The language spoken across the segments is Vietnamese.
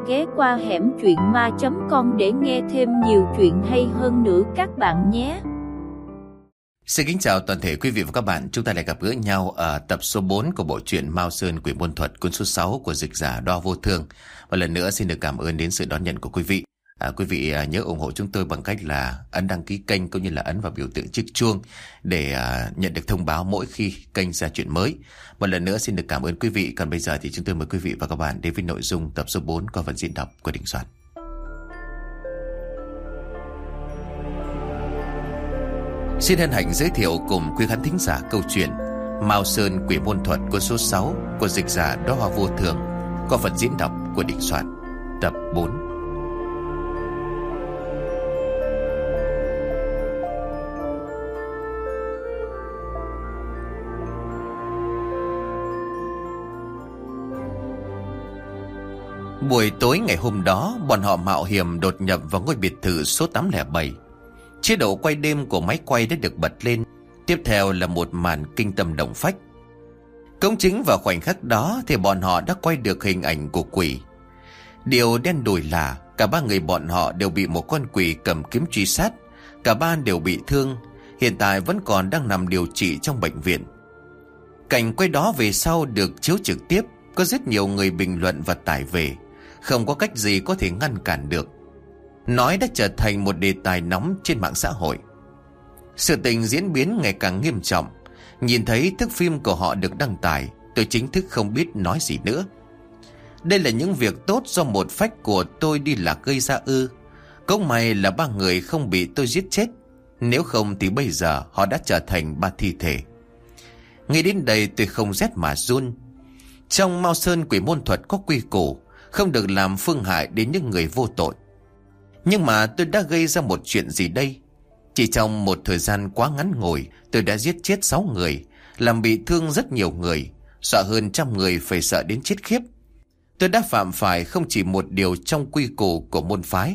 ghé qua hẻm truyện ma.com để nghe thêm nhiều chuyện hay hơn nữa các bạn nhé. Xin kính chào toàn thể quý vị và các bạn. Chúng ta lại gặp gỡ nhau ở tập số 4 của bộ truyện Mao Sơn Quỷ Môn Thuật, cuốn số 6 của dịch giả Đo Vô Thương. Và lần nữa xin được cảm ơn đến sự đón nhận của quý vị. Quý vị nhớ ủng hộ chúng tôi bằng cách là ấn đăng ký kênh cũng như là ấn vào biểu tượng chiếc chuông để nhận được thông báo mỗi khi kênh ra chuyện mới. Một lần nữa xin được cảm ơn quý vị. Còn bây giờ thì chúng tôi mời quý vị và các bạn đến với nội dung tập số 4 qua phần diễn đọc của Đình Soạn. Xin hân hạnh giới thiệu cùng quý khán thính giả câu chuyện Mao Sơn Quỷ Môn Thuật cuốn số 6 của dịch giả Đo Vô Thương qua phần diễn đọc của Đình Soạn, tập 4. Buổi tối ngày hôm đó, bọn họ mạo hiểm đột nhập vào ngôi biệt thự số 807. Chế độ quay đêm của máy quay đã được bật lên. Tiếp theo là một màn kinh tâm động phách. Cũng chính vào khoảnh khắc đó thì bọn họ đã quay được hình ảnh của quỷ. Điều đen đủi là cả ba người bọn họ đều bị một con quỷ cầm kiếm truy sát. Cả ba đều bị thương, hiện tại vẫn còn đang nằm điều trị trong bệnh viện. Cảnh quay đó về sau được chiếu trực tiếp. Có rất nhiều người bình luận và tải về. Không có cách gì có thể ngăn cản được. Nói đã trở thành một đề tài nóng trên mạng xã hội. Sự tình diễn biến ngày càng nghiêm trọng. Nhìn thấy thước phim của họ được đăng tải, tôi chính thức không biết nói gì nữa. Đây là những việc tốt do một phách của tôi đi lạc gây ra ư? Cũng may là ba người không bị tôi giết chết. Nếu không thì bây giờ họ đã trở thành ba thi thể. Nghĩ đến đây tôi không rét mà run. Trong Mao Sơn Quỷ Môn Thuật có quy củ không được làm phương hại đến những người vô tội. Nhưng mà tôi đã gây ra một chuyện gì đây? Chỉ trong một thời gian quá ngắn ngủi, tôi đã giết chết 6 người, làm bị thương rất nhiều người, dọa hơn 100 người phải sợ đến chết khiếp. Tôi đã phạm phải không chỉ một điều trong quy củ của môn phái.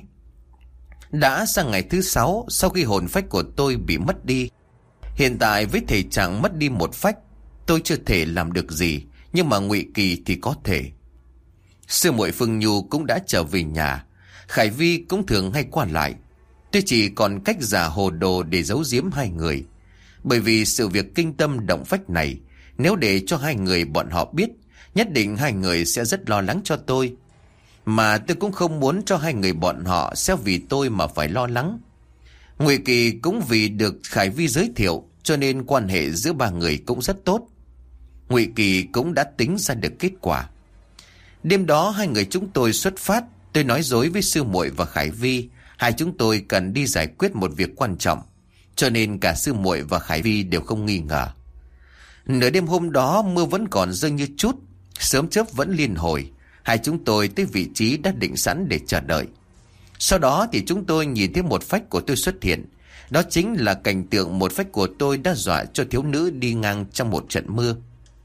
Đã sang ngày thứ 6 sau khi hồn phách của tôi bị mất đi. Hiện tại với thể trạng mất đi một phách, tôi chưa thể làm được gì, nhưng mà Ngụy Kỳ thì có thể. Sư muội Phương Nhu cũng đã trở về nhà. Khải Vi cũng thường hay qua lại. Tôi chỉ còn cách giả hồ đồ để giấu giếm hai người. Bởi vì sự việc kinh tâm động phách này, nếu để cho hai người bọn họ biết, nhất định hai người sẽ rất lo lắng cho tôi. Mà tôi cũng không muốn cho hai người bọn họ sẽ vì tôi mà phải lo lắng. Ngụy Kỳ cũng vì được Khải Vi giới thiệu, cho nên quan hệ giữa ba người cũng rất tốt. Ngụy Kỳ cũng đã tính ra được kết quả. Đêm đó hai người chúng tôi xuất phát. Tôi nói dối với sư muội và Khải Vi, hai chúng tôi cần đi giải quyết một việc quan trọng, cho nên cả sư muội và Khải Vi đều không nghi ngờ. Nửa đêm hôm đó mưa vẫn còn rơi như chút, sớm chớp vẫn liên hồi. Hai chúng tôi tới vị trí đã định sẵn để chờ đợi. Sau đó thì chúng tôi nhìn thấy một phách của tôi xuất hiện. Đó chính là cảnh tượng một phách của tôi đã dọa cho thiếu nữ đi ngang trong một trận mưa.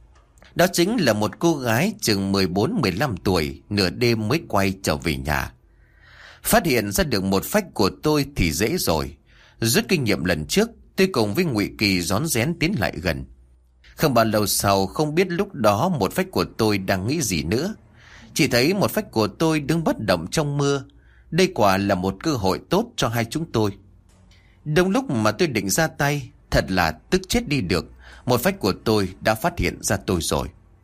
Đó chính là một cô gái chừng 14-15 tuổi, nửa đêm mới quay trở về nhà. Phát hiện ra được một phách của tôi thì dễ rồi. Rút kinh nghiệm lần trước, tôi cùng với Ngụy Kỳ rón rén tiến lại gần. Không bao lâu sau, không biết lúc đó một phách của tôi đang nghĩ gì nữa. Chỉ thấy một phách của tôi đứng bất động trong mưa. Đây quả là một cơ hội tốt cho hai chúng tôi. Đúng lúc mà tôi định ra tay, thật là tức chết đi được. Một phách của tôi đã phát hiện ra tôi rồi.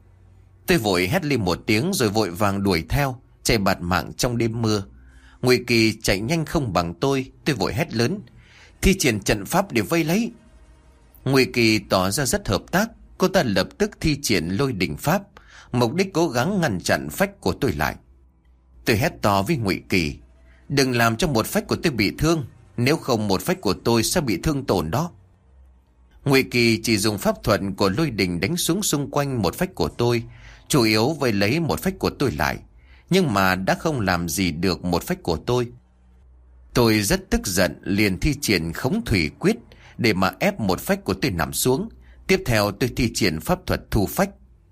Tôi vội hét lên một tiếng rồi vội vàng đuổi theo, chạy bạt mạng trong đêm mưa. Ngụy Kỳ chạy nhanh không bằng tôi vội hét lớn, thi triển trận pháp để vây lấy. Ngụy Kỳ tỏ ra rất hợp tác, cô ta lập tức thi triển lôi đỉnh pháp, mục đích cố gắng ngăn chặn phách của tôi lại. Tôi hét to với Ngụy Kỳ, đừng làm cho một phách của tôi bị thương, nếu không một phách của tôi sẽ bị thương tổn đó. Ngụy Kỳ chỉ dùng pháp thuật của lôi đình đánh xuống xung quanh một phách của tôi, chủ yếu vây lấy một phách của tôi lại, nhưng mà đã không làm gì được một phách của tôi. Tôi rất tức giận, liền thi triển khống thủy quyết để mà ép một phách của tôi nằm xuống. Tiếp theo tôi thi triển pháp thuật thu phách.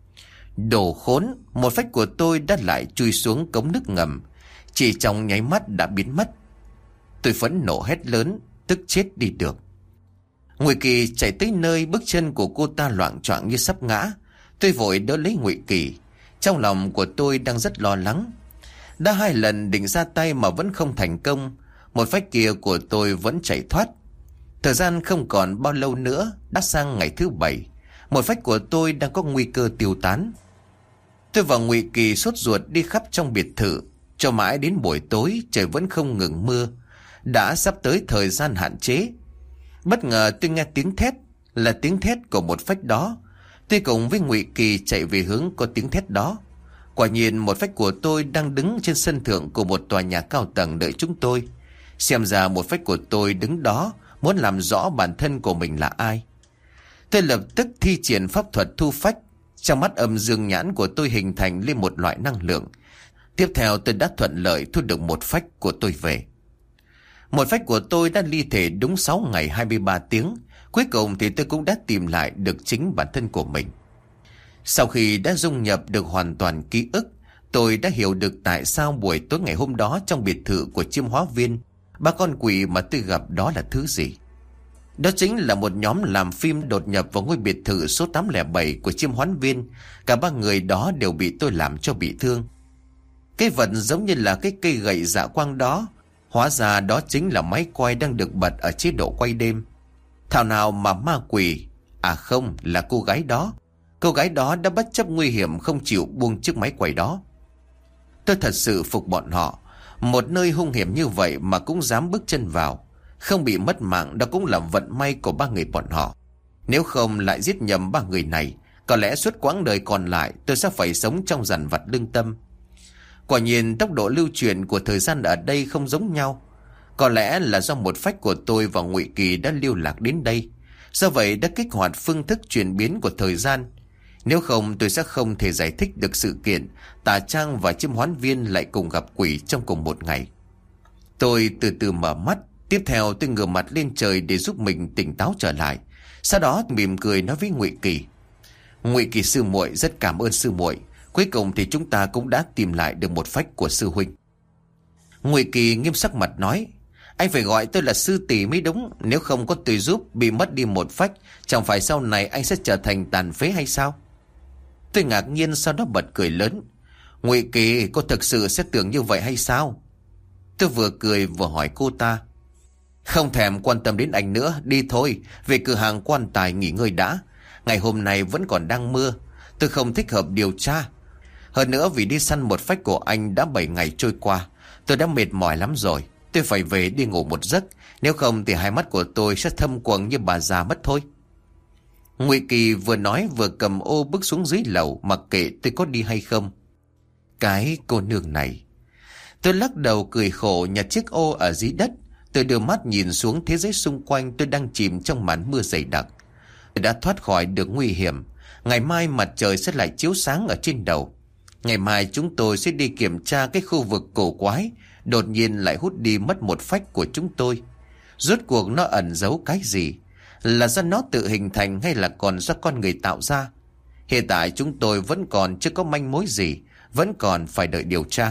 Đồ khốn, một phách của tôi đã lại chui xuống cống nước ngầm, chỉ trong nháy mắt đã biến mất. Tôi phẫn nộ hét lớn, tức chết đi được. Ngụy Kỳ chạy tới nơi, bước chân của cô ta loạng choạng như sắp ngã. Tôi vội đỡ lấy Ngụy Kỳ. Trong lòng của tôi đang rất lo lắng. Đã 2 lần định ra tay mà vẫn không thành công. Một phách kia của tôi vẫn chạy thoát. Thời gian không còn bao lâu nữa, đã sang ngày thứ 7. Một phách của tôi đang có nguy cơ tiêu tán. Tôi và Ngụy Kỳ sốt ruột đi khắp trong biệt thự, cho mãi đến buổi tối trời vẫn không ngừng mưa. Đã sắp tới thời gian hạn chế. Bất ngờ tôi nghe tiếng thét, là tiếng thét của một phách đó. Tôi cùng với Ngụy Kỳ chạy về hướng có tiếng thét đó. Quả nhiên một phách của tôi đang đứng trên sân thượng của một tòa nhà cao tầng đợi chúng tôi. Xem ra một phách của tôi đứng đó muốn làm rõ bản thân của mình là ai. Tôi lập tức thi triển pháp thuật thu phách. Trong mắt âm dương nhãn của tôi hình thành lên một loại năng lượng. Tiếp theo tôi đã thuận lợi thu được một phách của tôi về. Một phách của tôi đã ly thể đúng 6 ngày 23 tiếng. Cuối cùng thì tôi cũng đã tìm lại được chính bản thân của mình. Sau khi đã dung nhập được hoàn toàn ký ức, tôi đã hiểu được tại sao buổi tối ngày hôm đó trong biệt thự của Chiêm Hóa Viên, 3 con quỷ mà tôi gặp đó là thứ gì. Đó chính là một nhóm làm phim đột nhập vào ngôi biệt thự số 807 của Chiêm Hóa Viên. Cả 3 người đó đều bị tôi làm cho bị thương. Cái vật giống như là cái cây gậy dạ quang đó, hóa ra đó chính là máy quay đang được bật ở chế độ quay đêm. Thảo nào mà ma quỷ, à không, là cô gái đó. Cô gái đó đã bất chấp nguy hiểm không chịu buông chiếc máy quay đó. Tôi thật sự phục bọn họ. Một nơi hung hiểm như vậy mà cũng dám bước chân vào. Không bị mất mạng đó cũng là vận may của 3 người bọn họ. Nếu không lại giết nhầm 3 người này, có lẽ suốt quãng đời còn lại tôi sẽ phải sống trong dằn vặt lương tâm. Quả nhiên tốc độ lưu truyền của thời gian ở đây không giống nhau. Có lẽ là do một phách của tôi và Ngụy Kỳ đã lưu lạc đến đây. Do vậy đã kích hoạt phương thức chuyển biến của thời gian. Nếu không tôi sẽ không thể giải thích được sự kiện Tà Trang và Chiêm Hóa Viên lại cùng gặp quỷ trong cùng một ngày. Tôi từ từ mở mắt. Tiếp theo tôi ngửa mặt lên trời để giúp mình tỉnh táo trở lại. Sau đó mỉm cười nói với Ngụy Kỳ: Ngụy Kỳ sư muội, rất cảm ơn sư muội. Cuối cùng thì chúng ta cũng đã tìm lại được một phách của sư huynh. Ngụy Kỳ nghiêm sắc mặt nói: Anh phải gọi tôi là sư tỷ mới đúng. Nếu không có tôi giúp, bị mất đi một phách, chẳng phải sau này anh sẽ trở thành tàn phế hay sao? Tôi ngạc nhiên, sau đó bật cười lớn: Ngụy Kỳ, cô thực sự sẽ tưởng như vậy hay sao? Tôi vừa cười vừa hỏi cô ta: Không thèm quan tâm đến anh nữa, đi thôi, về cửa hàng quan tài nghỉ ngơi đã. Ngày hôm nay vẫn còn đang mưa, tôi không thích hợp điều tra. Hơn nữa vì đi săn một phách của anh đã 7 ngày trôi qua, tôi đã mệt mỏi lắm rồi. Tôi phải về đi ngủ một giấc, nếu không thì hai mắt của tôi sẽ thâm quầng như bà già mất thôi. Ngụy Kỳ vừa nói vừa cầm ô bước xuống dưới lầu, mặc kệ tôi có đi hay không. Cái cô nương này. Tôi lắc đầu cười khổ nhặt chiếc ô ở dưới đất. Tôi đưa mắt nhìn xuống thế giới xung quanh. Tôi đang chìm trong màn mưa dày đặc. Tôi đã thoát khỏi được nguy hiểm. Ngày mai mặt trời sẽ lại chiếu sáng ở trên đầu. Ngày mai chúng tôi sẽ đi kiểm tra cái khu vực cổ quái đột nhiên lại hút đi mất một phách của chúng tôi. Rốt cuộc nó ẩn giấu cái gì? Là do nó tự hình thành hay là còn do con người tạo ra? Hiện tại chúng tôi vẫn còn chưa có manh mối gì, vẫn còn phải đợi điều tra.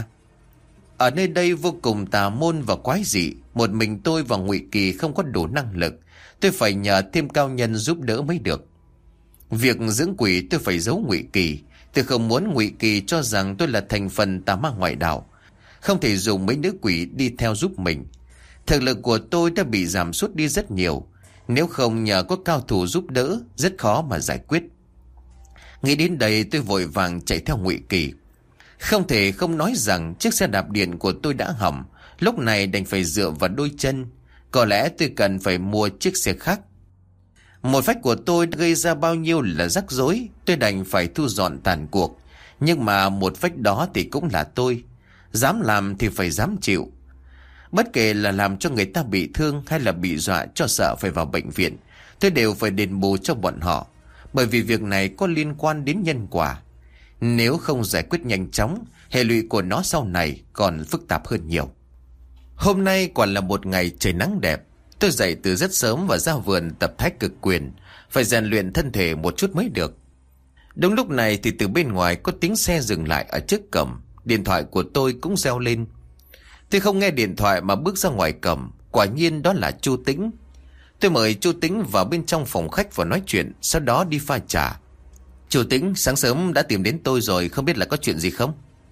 Ở nơi đây vô cùng tà môn và quái dị. Một mình tôi và Ngụy Kỳ không có đủ năng lực. Tôi phải nhờ thêm cao nhân giúp đỡ mới được. Việc dưỡng quỷ tôi phải giấu Ngụy Kỳ. Tôi không muốn Ngụy Kỳ cho rằng tôi là thành phần tà ma ngoại đạo. Không thể dùng mấy nữ quỷ đi theo giúp mình. Thực lực của tôi đã bị giảm sút đi rất nhiều. Nếu không nhờ có cao thủ giúp đỡ, rất khó mà giải quyết. Nghĩ đến đây tôi vội vàng chạy theo Ngụy Kỳ. Không thể không nói rằng chiếc xe đạp điện của tôi đã hỏng. Lúc này đành phải dựa vào đôi chân. Có lẽ tôi cần phải mua chiếc xe khác. Một phách của tôi gây ra bao nhiêu là rắc rối. Tôi đành phải thu dọn tàn cuộc. Nhưng mà một phách đó thì cũng là tôi. Dám làm thì phải dám chịu. Bất kể là làm cho người ta bị thương hay là bị dọa cho sợ phải vào bệnh viện, tôi đều phải đền bù cho bọn họ. Bởi vì việc này có liên quan đến nhân quả. Nếu không giải quyết nhanh chóng, hệ lụy của nó sau này còn phức tạp hơn nhiều. Hôm nay còn là một ngày trời nắng đẹp. Tôi dậy từ rất sớm và ra vườn tập thái cực quyền. Phải rèn luyện thân thể một chút mới được. Đúng lúc này thì từ bên ngoài có tiếng xe dừng lại ở trước cổng. Điện thoại của tôi cũng reo lên. Tôi không nghe điện thoại mà bước ra ngoài cổng. Quả nhiên đó là Chu Tĩnh. Tôi mời Chu Tĩnh vào bên trong phòng khách và nói chuyện, sau đó đi pha trà. Chu Tĩnh, sáng sớm đã tìm đến tôi rồi, không biết là có chuyện gì không?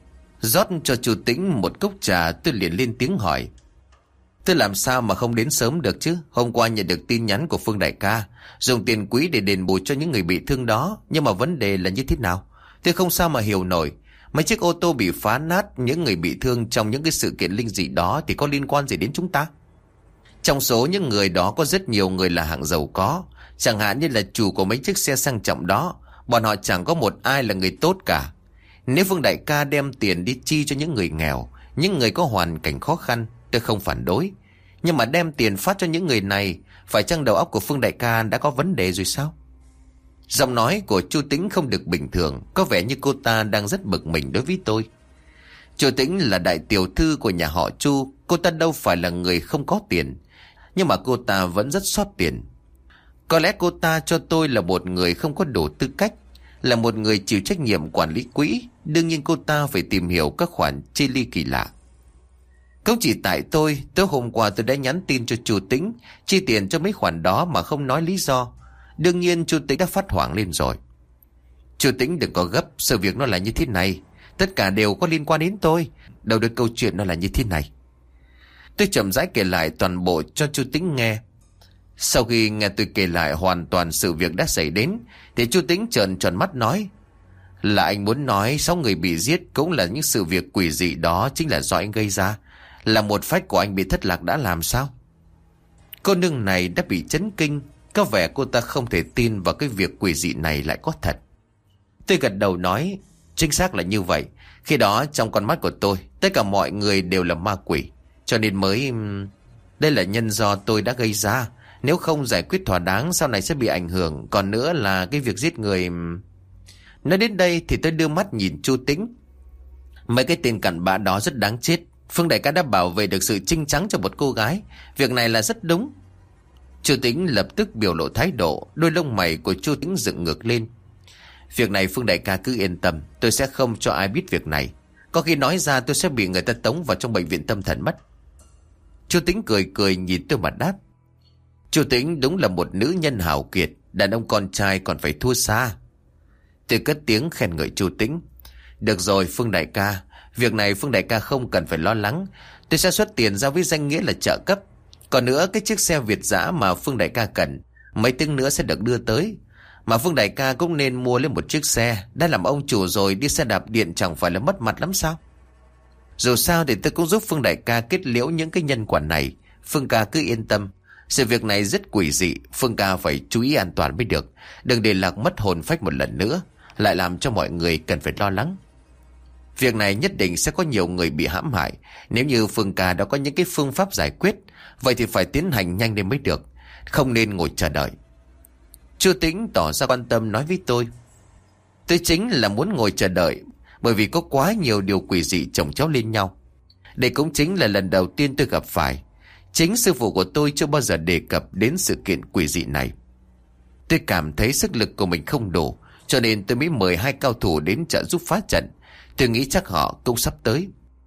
Rót cho chú Tĩnh một cốc trà, tôi liền lên tiếng hỏi. Tôi làm sao mà không đến sớm được chứ? Hôm qua nhận được tin nhắn của Phương đại ca, dùng tiền quỹ để đền bù cho những người bị thương đó. Nhưng mà vấn đề là như thế nào? Tôi không sao mà hiểu nổi. Mấy chiếc ô tô bị phá nát, những người bị thương trong những cái sự kiện linh dị đó thì có liên quan gì đến chúng ta? Trong số những người đó có rất nhiều người là hạng giàu có, chẳng hạn như là chủ của mấy chiếc xe sang trọng đó. Bọn họ chẳng có một ai là người tốt cả. Nếu Phương đại ca đem tiền đi chi cho những người nghèo, những người có hoàn cảnh khó khăn, tôi không phản đối. Nhưng mà đem tiền phát cho những người này, phải chăng đầu óc của Phương đại ca đã có vấn đề rồi sao? Giọng nói của Chu Tĩnh không được bình thường, có vẻ như cô ta đang rất bực mình đối với tôi. Chu Tĩnh là đại tiểu thư của nhà họ Chu, cô ta đâu phải là người không có tiền, nhưng mà cô ta vẫn rất xót tiền. Có lẽ cô ta cho tôi là một người không có đủ tư cách, là một người chịu trách nhiệm quản lý quỹ. Đương nhiên cô ta phải tìm hiểu các khoản chi ly kỳ lạ. Không chỉ tại tôi, tối hôm qua tôi đã nhắn tin cho Chu Tĩnh chi tiền cho mấy khoản đó mà không nói lý do. Đương nhiên Chu Tĩnh đã phát hoảng lên rồi. Chu Tĩnh đừng có gấp, sự việc nó là như thế này. Tất cả đều có liên quan đến tôi. Đầu đuôi câu chuyện nó là như thế này. Tôi chậm rãi kể lại toàn bộ cho Chu Tĩnh nghe. Sau khi nghe tôi kể lại hoàn toàn sự việc đã xảy đến, thì Chu Tĩnh trợn tròn mắt nói là anh muốn nói 6 người bị giết cũng là những sự việc quỷ dị đó chính là do anh gây ra, là một phách của anh bị thất lạc đã làm sao? Cô nương này đã bị chấn kinh, có vẻ cô ta không thể tin vào cái việc quỷ dị này lại có thật. Tôi gật đầu nói, chính xác là như vậy. Khi đó trong con mắt của tôi, tất cả mọi người đều là ma quỷ, cho nên mới... Đây là nhân do tôi đã gây ra. Nếu không giải quyết thỏa đáng sau này sẽ bị ảnh hưởng. Còn nữa là cái việc giết người... Nói đến đây thì tôi đưa mắt nhìn Chu Tĩnh. Mấy cái tên cặn bã đó rất đáng chết. Phương đại ca đã bảo vệ được sự trinh trắng cho một cô gái. Việc này là rất đúng. Chu Tĩnh lập tức biểu lộ thái độ. Đôi lông mày của Chu Tĩnh dựng ngược lên. Việc này Phương đại ca cứ yên tâm, tôi sẽ không cho ai biết việc này. Có khi nói ra tôi sẽ bị người ta tống vào trong bệnh viện tâm thần mất. Chu Tĩnh cười cười nhìn tôi mà đáp. Chu Tĩnh đúng là một nữ nhân hào kiệt, đàn ông con trai còn phải thua xa. Tôi cất tiếng khen ngợi Chu Tĩnh. Được rồi Phương đại ca, việc này Phương đại ca không cần phải lo lắng. Tôi sẽ xuất tiền ra với danh nghĩa là trợ cấp. Còn nữa cái chiếc xe Việt dã mà Phương đại ca cần, mấy tiếng nữa sẽ được đưa tới. Mà Phương đại ca cũng nên mua lên một chiếc xe. Đã làm ông chủ rồi, đi xe đạp điện chẳng phải là mất mặt lắm sao? Dù sao thì tôi cũng giúp Phương đại ca kết liễu những cái nhân quả này. Phương ca cứ yên tâm. Sự việc này rất quỷ dị, Phương ca phải chú ý an toàn mới được. Đừng để lạc mất hồn phách một lần nữa, lại làm cho mọi người cần phải lo lắng. Việc này nhất định sẽ có nhiều người bị hãm hại. Nếu như Phương ca đã có những cái phương pháp giải quyết, vậy thì phải tiến hành nhanh lên mới được, không nên ngồi chờ đợi. Chu Tĩnh tỏ ra quan tâm nói với tôi. Tôi chính là muốn ngồi chờ đợi, bởi vì có quá nhiều điều quỷ dị chồng chéo lên nhau. Đây cũng chính là lần đầu tiên tôi gặp phải. Chính sư phụ của tôi chưa bao giờ đề cập đến sự kiện quỷ dị này. Tôi cảm thấy sức lực của mình không đủ, cho nên tôi mới mời 2 cao thủ đến trợ giúp phá trận. Tôi nghĩ chắc họ cũng sắp tới.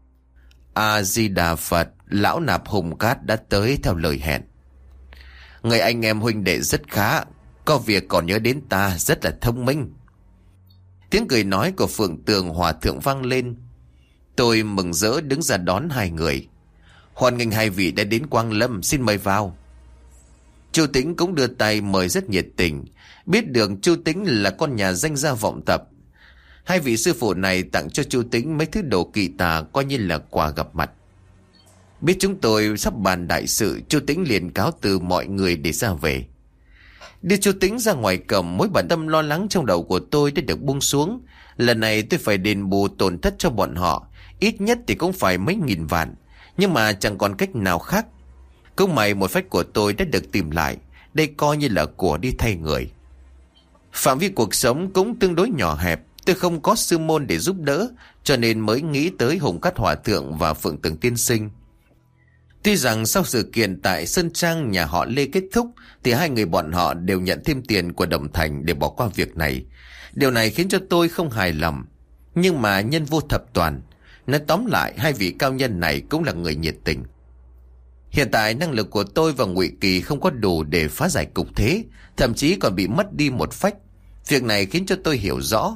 A-di-đà Phật, lão nạp Hùng Cát đã tới theo lời hẹn. Người anh em huynh đệ rất khá, có việc còn nhớ đến ta, rất là thông minh. Tiếng cười nói của Phượng Tường Hòa thượng vang lên. Tôi mừng rỡ đứng ra đón 2 người. Hoan nghênh 2 vị đã đến Quang Lâm, xin mời vào. Chu Tĩnh cũng đưa tay mời rất nhiệt tình. Biết được Chu Tĩnh là con nhà danh gia vọng tập, 2 vị sư phụ này tặng cho Chu Tĩnh mấy thứ đồ kỳ tà, coi như là quà gặp mặt. Biết chúng tôi sắp bàn đại sự, Chu Tĩnh liền cáo từ mọi người để ra về. Đưa Chu Tĩnh ra ngoài cổng, mối bận tâm lo lắng trong đầu của tôi đã được buông xuống. Lần này tôi phải đền bù tổn thất cho bọn họ, ít nhất thì cũng phải mấy nghìn vạn. Nhưng mà chẳng còn cách nào khác. Cũng may một phách của tôi đã được tìm lại, đây coi như là của đi thay người. Phạm vi cuộc sống cũng tương đối nhỏ hẹp, tôi không có sư môn để giúp đỡ, cho nên mới nghĩ tới Hùng Cát Hòa thượng và Phượng Tường tiên sinh. Tuy rằng sau sự kiện tại Sơn Trang nhà họ Lê kết thúc, thì 2 người bọn họ đều nhận thêm tiền của Đồng Thành để bỏ qua việc này. Điều này khiến cho tôi không hài lòng. Nhưng mà nhân vô thập toàn. Nói tóm lại, 2 vị cao nhân này cũng là người nhiệt tình. Hiện tại năng lực của tôi và Ngụy Kỳ không có đủ để phá giải cục thế, thậm chí còn bị mất đi một phách. Việc này khiến cho tôi hiểu rõ,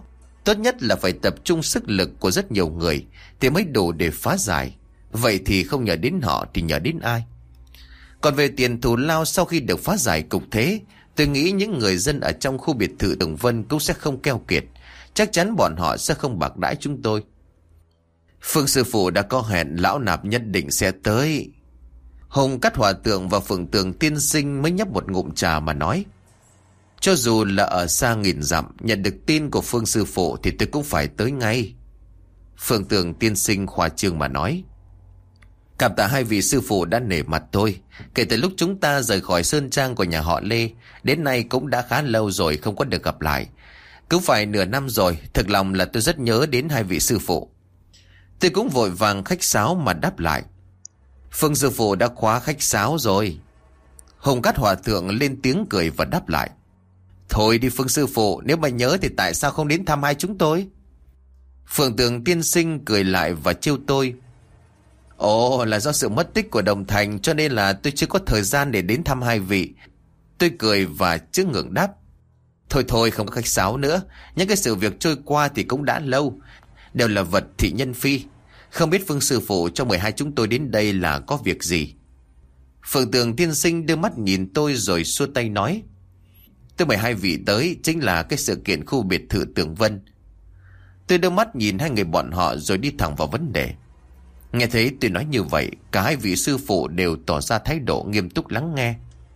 Tốt nhất là phải tập trung sức lực của rất nhiều người thì mới đủ để phá giải. Vậy thì không nhờ đến họ thì nhờ đến ai? Còn về tiền thù lao sau khi được phá giải cục thế, tôi nghĩ những người dân ở trong khu biệt thự Tường Vân cũng sẽ không keo kiệt. Chắc chắn bọn họ sẽ không bạc đãi chúng tôi. Phương sư phụ đã có hẹn, lão nạp nhất định sẽ tới. Hùng Cát Hòa Thượng và Phượng Tường Tiên Sinh mới nhấp một ngụm trà mà nói. Cho dù là ở xa nghìn dặm, nhận được tin của Phương sư phụ thì tôi cũng phải tới ngay. Phượng Tường Tiên Sinh khoa trương mà nói. Cảm tạ hai vị sư phụ đã nể mặt tôi. Kể từ lúc chúng ta rời khỏi sơn trang của nhà họ Lê, đến nay cũng đã khá lâu rồi không có được gặp lại. Cứ phải nửa năm rồi, thực lòng là tôi rất nhớ đến hai vị sư phụ. Tôi cũng vội vàng khách sáo mà đáp lại. Phương sư phụ đã quá khách sáo rồi. Hùng Cát Hòa Thượng lên tiếng cười và đáp lại. Thôi đi Phương sư phụ, nếu mà nhớ thì tại sao không đến thăm hai chúng tôi? Phượng Tường Tiên Sinh cười lại và trêu tôi. Ồ, là do sự mất tích của Đồng Thành cho nên là tôi chưa có thời gian để đến thăm hai vị. Tôi cười và chứa ngượng đáp. Thôi thôi, không có khách sáo nữa. Những cái sự việc trôi qua thì cũng đã lâu, đều là vật thị nhân phi. Không biết Phương sư phụ cho 12 chúng tôi đến đây là có việc gì? Phượng Tường Tiên Sinh đưa mắt nhìn tôi rồi xua tay nói. Tôi mời hai vị tới chính là cái sự kiện khu biệt thự Tường Vân. Tôi đưa mắt nhìn hai người bọn họ rồi đi thẳng vào vấn đề. Nghe thấy tôi nói như vậy, cả hai vị sư phụ đều tỏ ra thái độ nghiêm túc lắng nghe.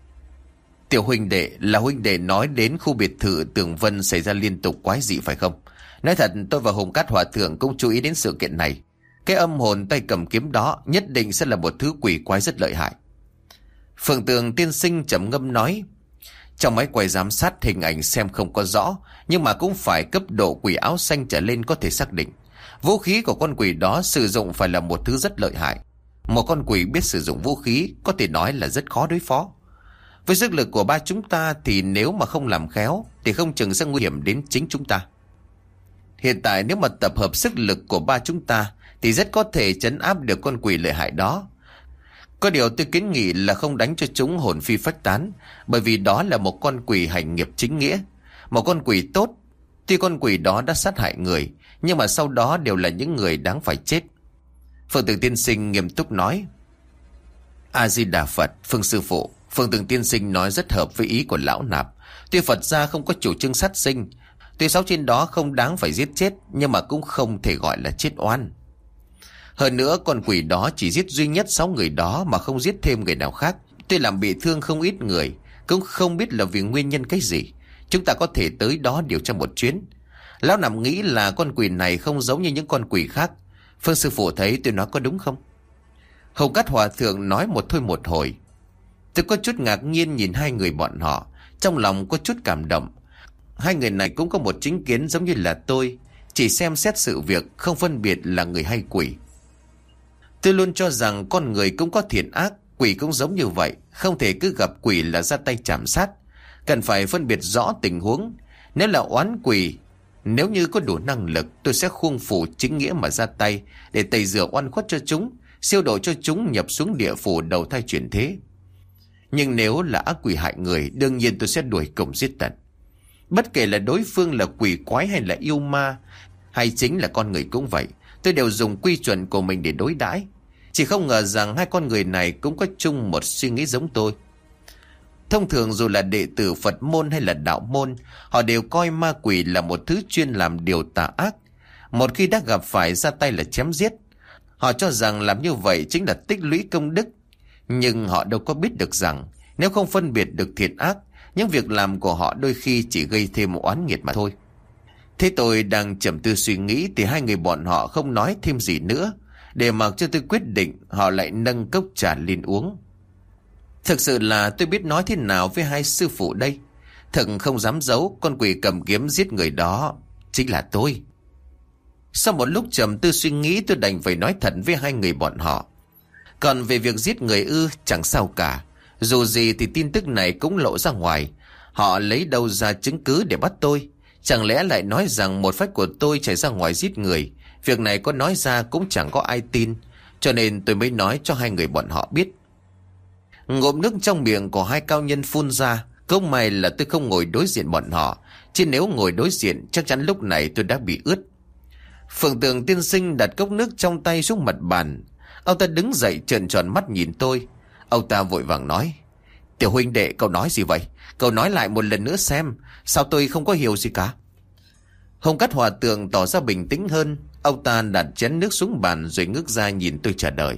Tiểu huynh đệ, là huynh đệ nói đến khu biệt thự Tường Vân xảy ra liên tục quái dị phải không? Nói thật, tôi và Hùng Cát Hòa Thượng cũng chú ý đến sự kiện này. Cái âm hồn tay cầm kiếm đó nhất định sẽ là một thứ quỷ quái rất lợi hại. Phượng Tường Tiên Sinh trầm ngâm nói. Trong máy quay giám sát hình ảnh xem không có rõ, nhưng mà cũng phải cấp độ quỷ áo xanh trở lên có thể xác định. Vũ khí của con quỷ đó sử dụng phải là một thứ rất lợi hại. Một con quỷ biết sử dụng vũ khí có thể nói là rất khó đối phó. Với sức lực của ba chúng ta thì nếu mà không làm khéo thì không chừng sẽ nguy hiểm đến chính chúng ta. Hiện tại nếu mà tập hợp sức lực của ba chúng ta thì rất có thể trấn áp được con quỷ lợi hại đó. Có điều tôi kiến nghị là không đánh cho chúng hồn phi phách tán, bởi vì đó là một con quỷ hành nghiệp chính nghĩa. Một con quỷ tốt, tuy con quỷ đó đã sát hại người, nhưng mà sau đó đều là những người đáng phải chết. Phượng Tường Tiên Sinh nghiêm túc nói. A-di-đà Phật, Phương sư phụ, Phượng Tường Tiên Sinh nói rất hợp với ý của lão nạp. Tuy Phật gia không có chủ trương sát sinh, tuy sáu trên đó không đáng phải giết chết, nhưng mà cũng không thể gọi là chết oan. Hơn nữa con quỷ đó chỉ giết duy nhất 6 người đó mà không giết thêm người nào khác. Tuy làm bị thương không ít người, cũng không biết là vì nguyên nhân cái gì. Chúng ta có thể tới đó điều tra một chuyến. Lão nằm nghĩ là con quỷ này không giống như những con quỷ khác. Phương sư phụ thấy tôi nói có đúng không? Hồng Cát Hòa Thượng nói một thôi một hồi. Tôi có chút ngạc nhiên nhìn hai người bọn họ, trong lòng có chút cảm động. Hai người này cũng có một chính kiến giống như là tôi, chỉ xem xét sự việc, không phân biệt là người hay quỷ. Tôi luôn cho rằng con người cũng có thiện ác, quỷ cũng giống như vậy, không thể cứ gặp quỷ là ra tay chảm sát. Cần phải phân biệt rõ tình huống. Nếu là oán quỷ, nếu như có đủ năng lực, tôi sẽ khuôn phủ chính nghĩa mà ra tay để tẩy rửa oan khuất cho chúng, siêu độ cho chúng nhập xuống địa phủ đầu thai chuyển thế. Nhưng nếu là ác quỷ hại người, đương nhiên tôi sẽ đuổi cùng giết tận. Bất kể là đối phương là quỷ quái hay là yêu ma, hay chính là con người cũng vậy, tôi đều dùng quy chuẩn của mình để đối đãi. Chỉ không ngờ rằng hai con người này cũng có chung một suy nghĩ giống tôi. Thông thường dù là đệ tử Phật môn hay là đạo môn, họ đều coi ma quỷ là một thứ chuyên làm điều tà ác. Một khi đã gặp phải ra tay là chém giết. Họ cho rằng làm như vậy chính là tích lũy công đức. Nhưng họ đâu có biết được rằng nếu không phân biệt được thiện ác, những việc làm của họ đôi khi chỉ gây thêm oán nghiệt mà thôi. Thế tôi đang trầm tư suy nghĩ thì hai người bọn họ không nói thêm gì nữa. Để mặc cho tôi quyết định, họ lại nâng cốc trà lên uống. Thực sự là tôi biết nói thế nào với hai sư phụ đây. Thật không dám giấu, con quỷ cầm kiếm giết người đó chính là tôi. Sau một lúc trầm tư suy nghĩ, tôi đành phải nói thật với hai người bọn họ. Còn về việc giết người chẳng sao cả. Dù gì thì tin tức này cũng lộ ra ngoài. Họ lấy đâu ra chứng cứ để bắt tôi? Chẳng lẽ lại nói rằng một phách của tôi chạy ra ngoài giết người? Việc này có nói ra cũng chẳng có ai tin. Cho nên tôi mới nói cho hai người bọn họ biết. Ngụm nước trong miệng của hai cao nhân phun ra. Không may là tôi không ngồi đối diện bọn họ, chứ nếu ngồi đối diện chắc chắn lúc này tôi đã bị ướt. Phượng Tường tiên sinh đặt cốc nước trong tay xuống mặt bàn. Ông ta đứng dậy trợn tròn mắt nhìn tôi. Ông ta vội vàng nói: Tiểu huynh đệ, cậu nói gì vậy? Cậu nói lại một lần nữa xem. Sao tôi không có hiểu gì cả? Hồng Cát Hòa Thượng tỏ ra bình tĩnh hơn. Ông ta đặt chén nước xuống bàn rồi ngước ra nhìn tôi trả lời: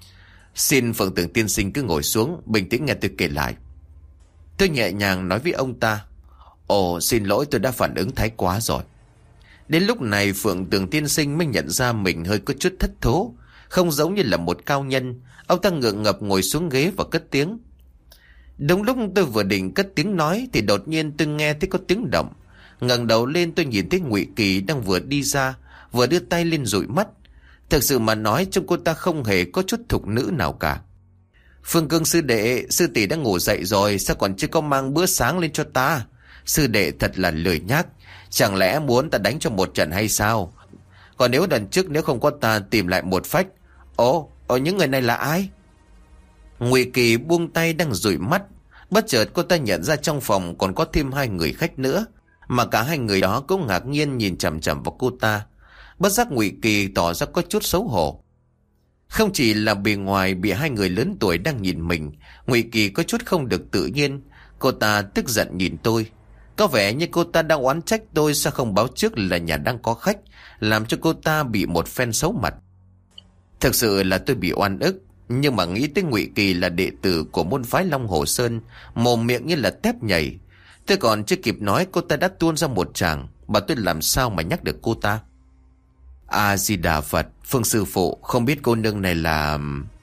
Xin Phượng Tường tiên sinh cứ ngồi xuống, bình tĩnh nghe tôi kể lại. Tôi nhẹ nhàng nói với ông ta: Ồ, xin lỗi, tôi đã phản ứng thái quá rồi. Đến lúc này Phượng Tường tiên sinh mới nhận ra mình hơi có chút thất thố, không giống như là một cao nhân. Ông ta ngượng ngập ngồi xuống ghế và cất tiếng. Đúng lúc tôi vừa định cất tiếng nói thì đột nhiên tôi nghe thấy có tiếng động. Ngẩng đầu lên tôi nhìn thấy Ngụy Kỳ đang vừa đi ra, vừa đưa tay lên dụi mắt. Thực sự mà nói trông cô ta không hề có chút thục nữ nào cả. Phương Cương sư đệ, sư tỷ đã ngủ dậy rồi, sao còn chưa có mang bữa sáng lên cho ta? Sư đệ thật là lười nhác, chẳng lẽ muốn ta đánh cho một trận hay sao? Còn nếu lần trước nếu không có ta tìm lại một phách. Ồ, những người này là ai? Ngụy Kỳ buông tay đang dụi mắt. Bất chợt cô ta nhận ra trong phòng còn có thêm 2 người khách nữa, mà cả 2 người đó cũng ngạc nhiên nhìn chằm chằm vào cô ta. Bất giác Ngụy Kỳ tỏ ra có chút xấu hổ. Không chỉ là bề ngoài bị 2 người lớn tuổi đang nhìn mình, Ngụy Kỳ có chút không được tự nhiên. Cô ta tức giận nhìn tôi. Có vẻ như cô ta đang oán trách tôi sao không báo trước là nhà đang có khách, làm cho cô ta bị một phen xấu mặt. Thực sự là tôi bị oan ức, nhưng mà nghĩ tới Ngụy Kỳ là đệ tử của môn phái Long Hồ Sơn, mồm miệng như là tép nhảy. Tôi còn chưa kịp nói cô ta đã tuôn ra một tràng, mà tôi làm sao mà nhắc được cô ta. A Di Đà Phật, Phương sư phụ, không biết cô nương này là...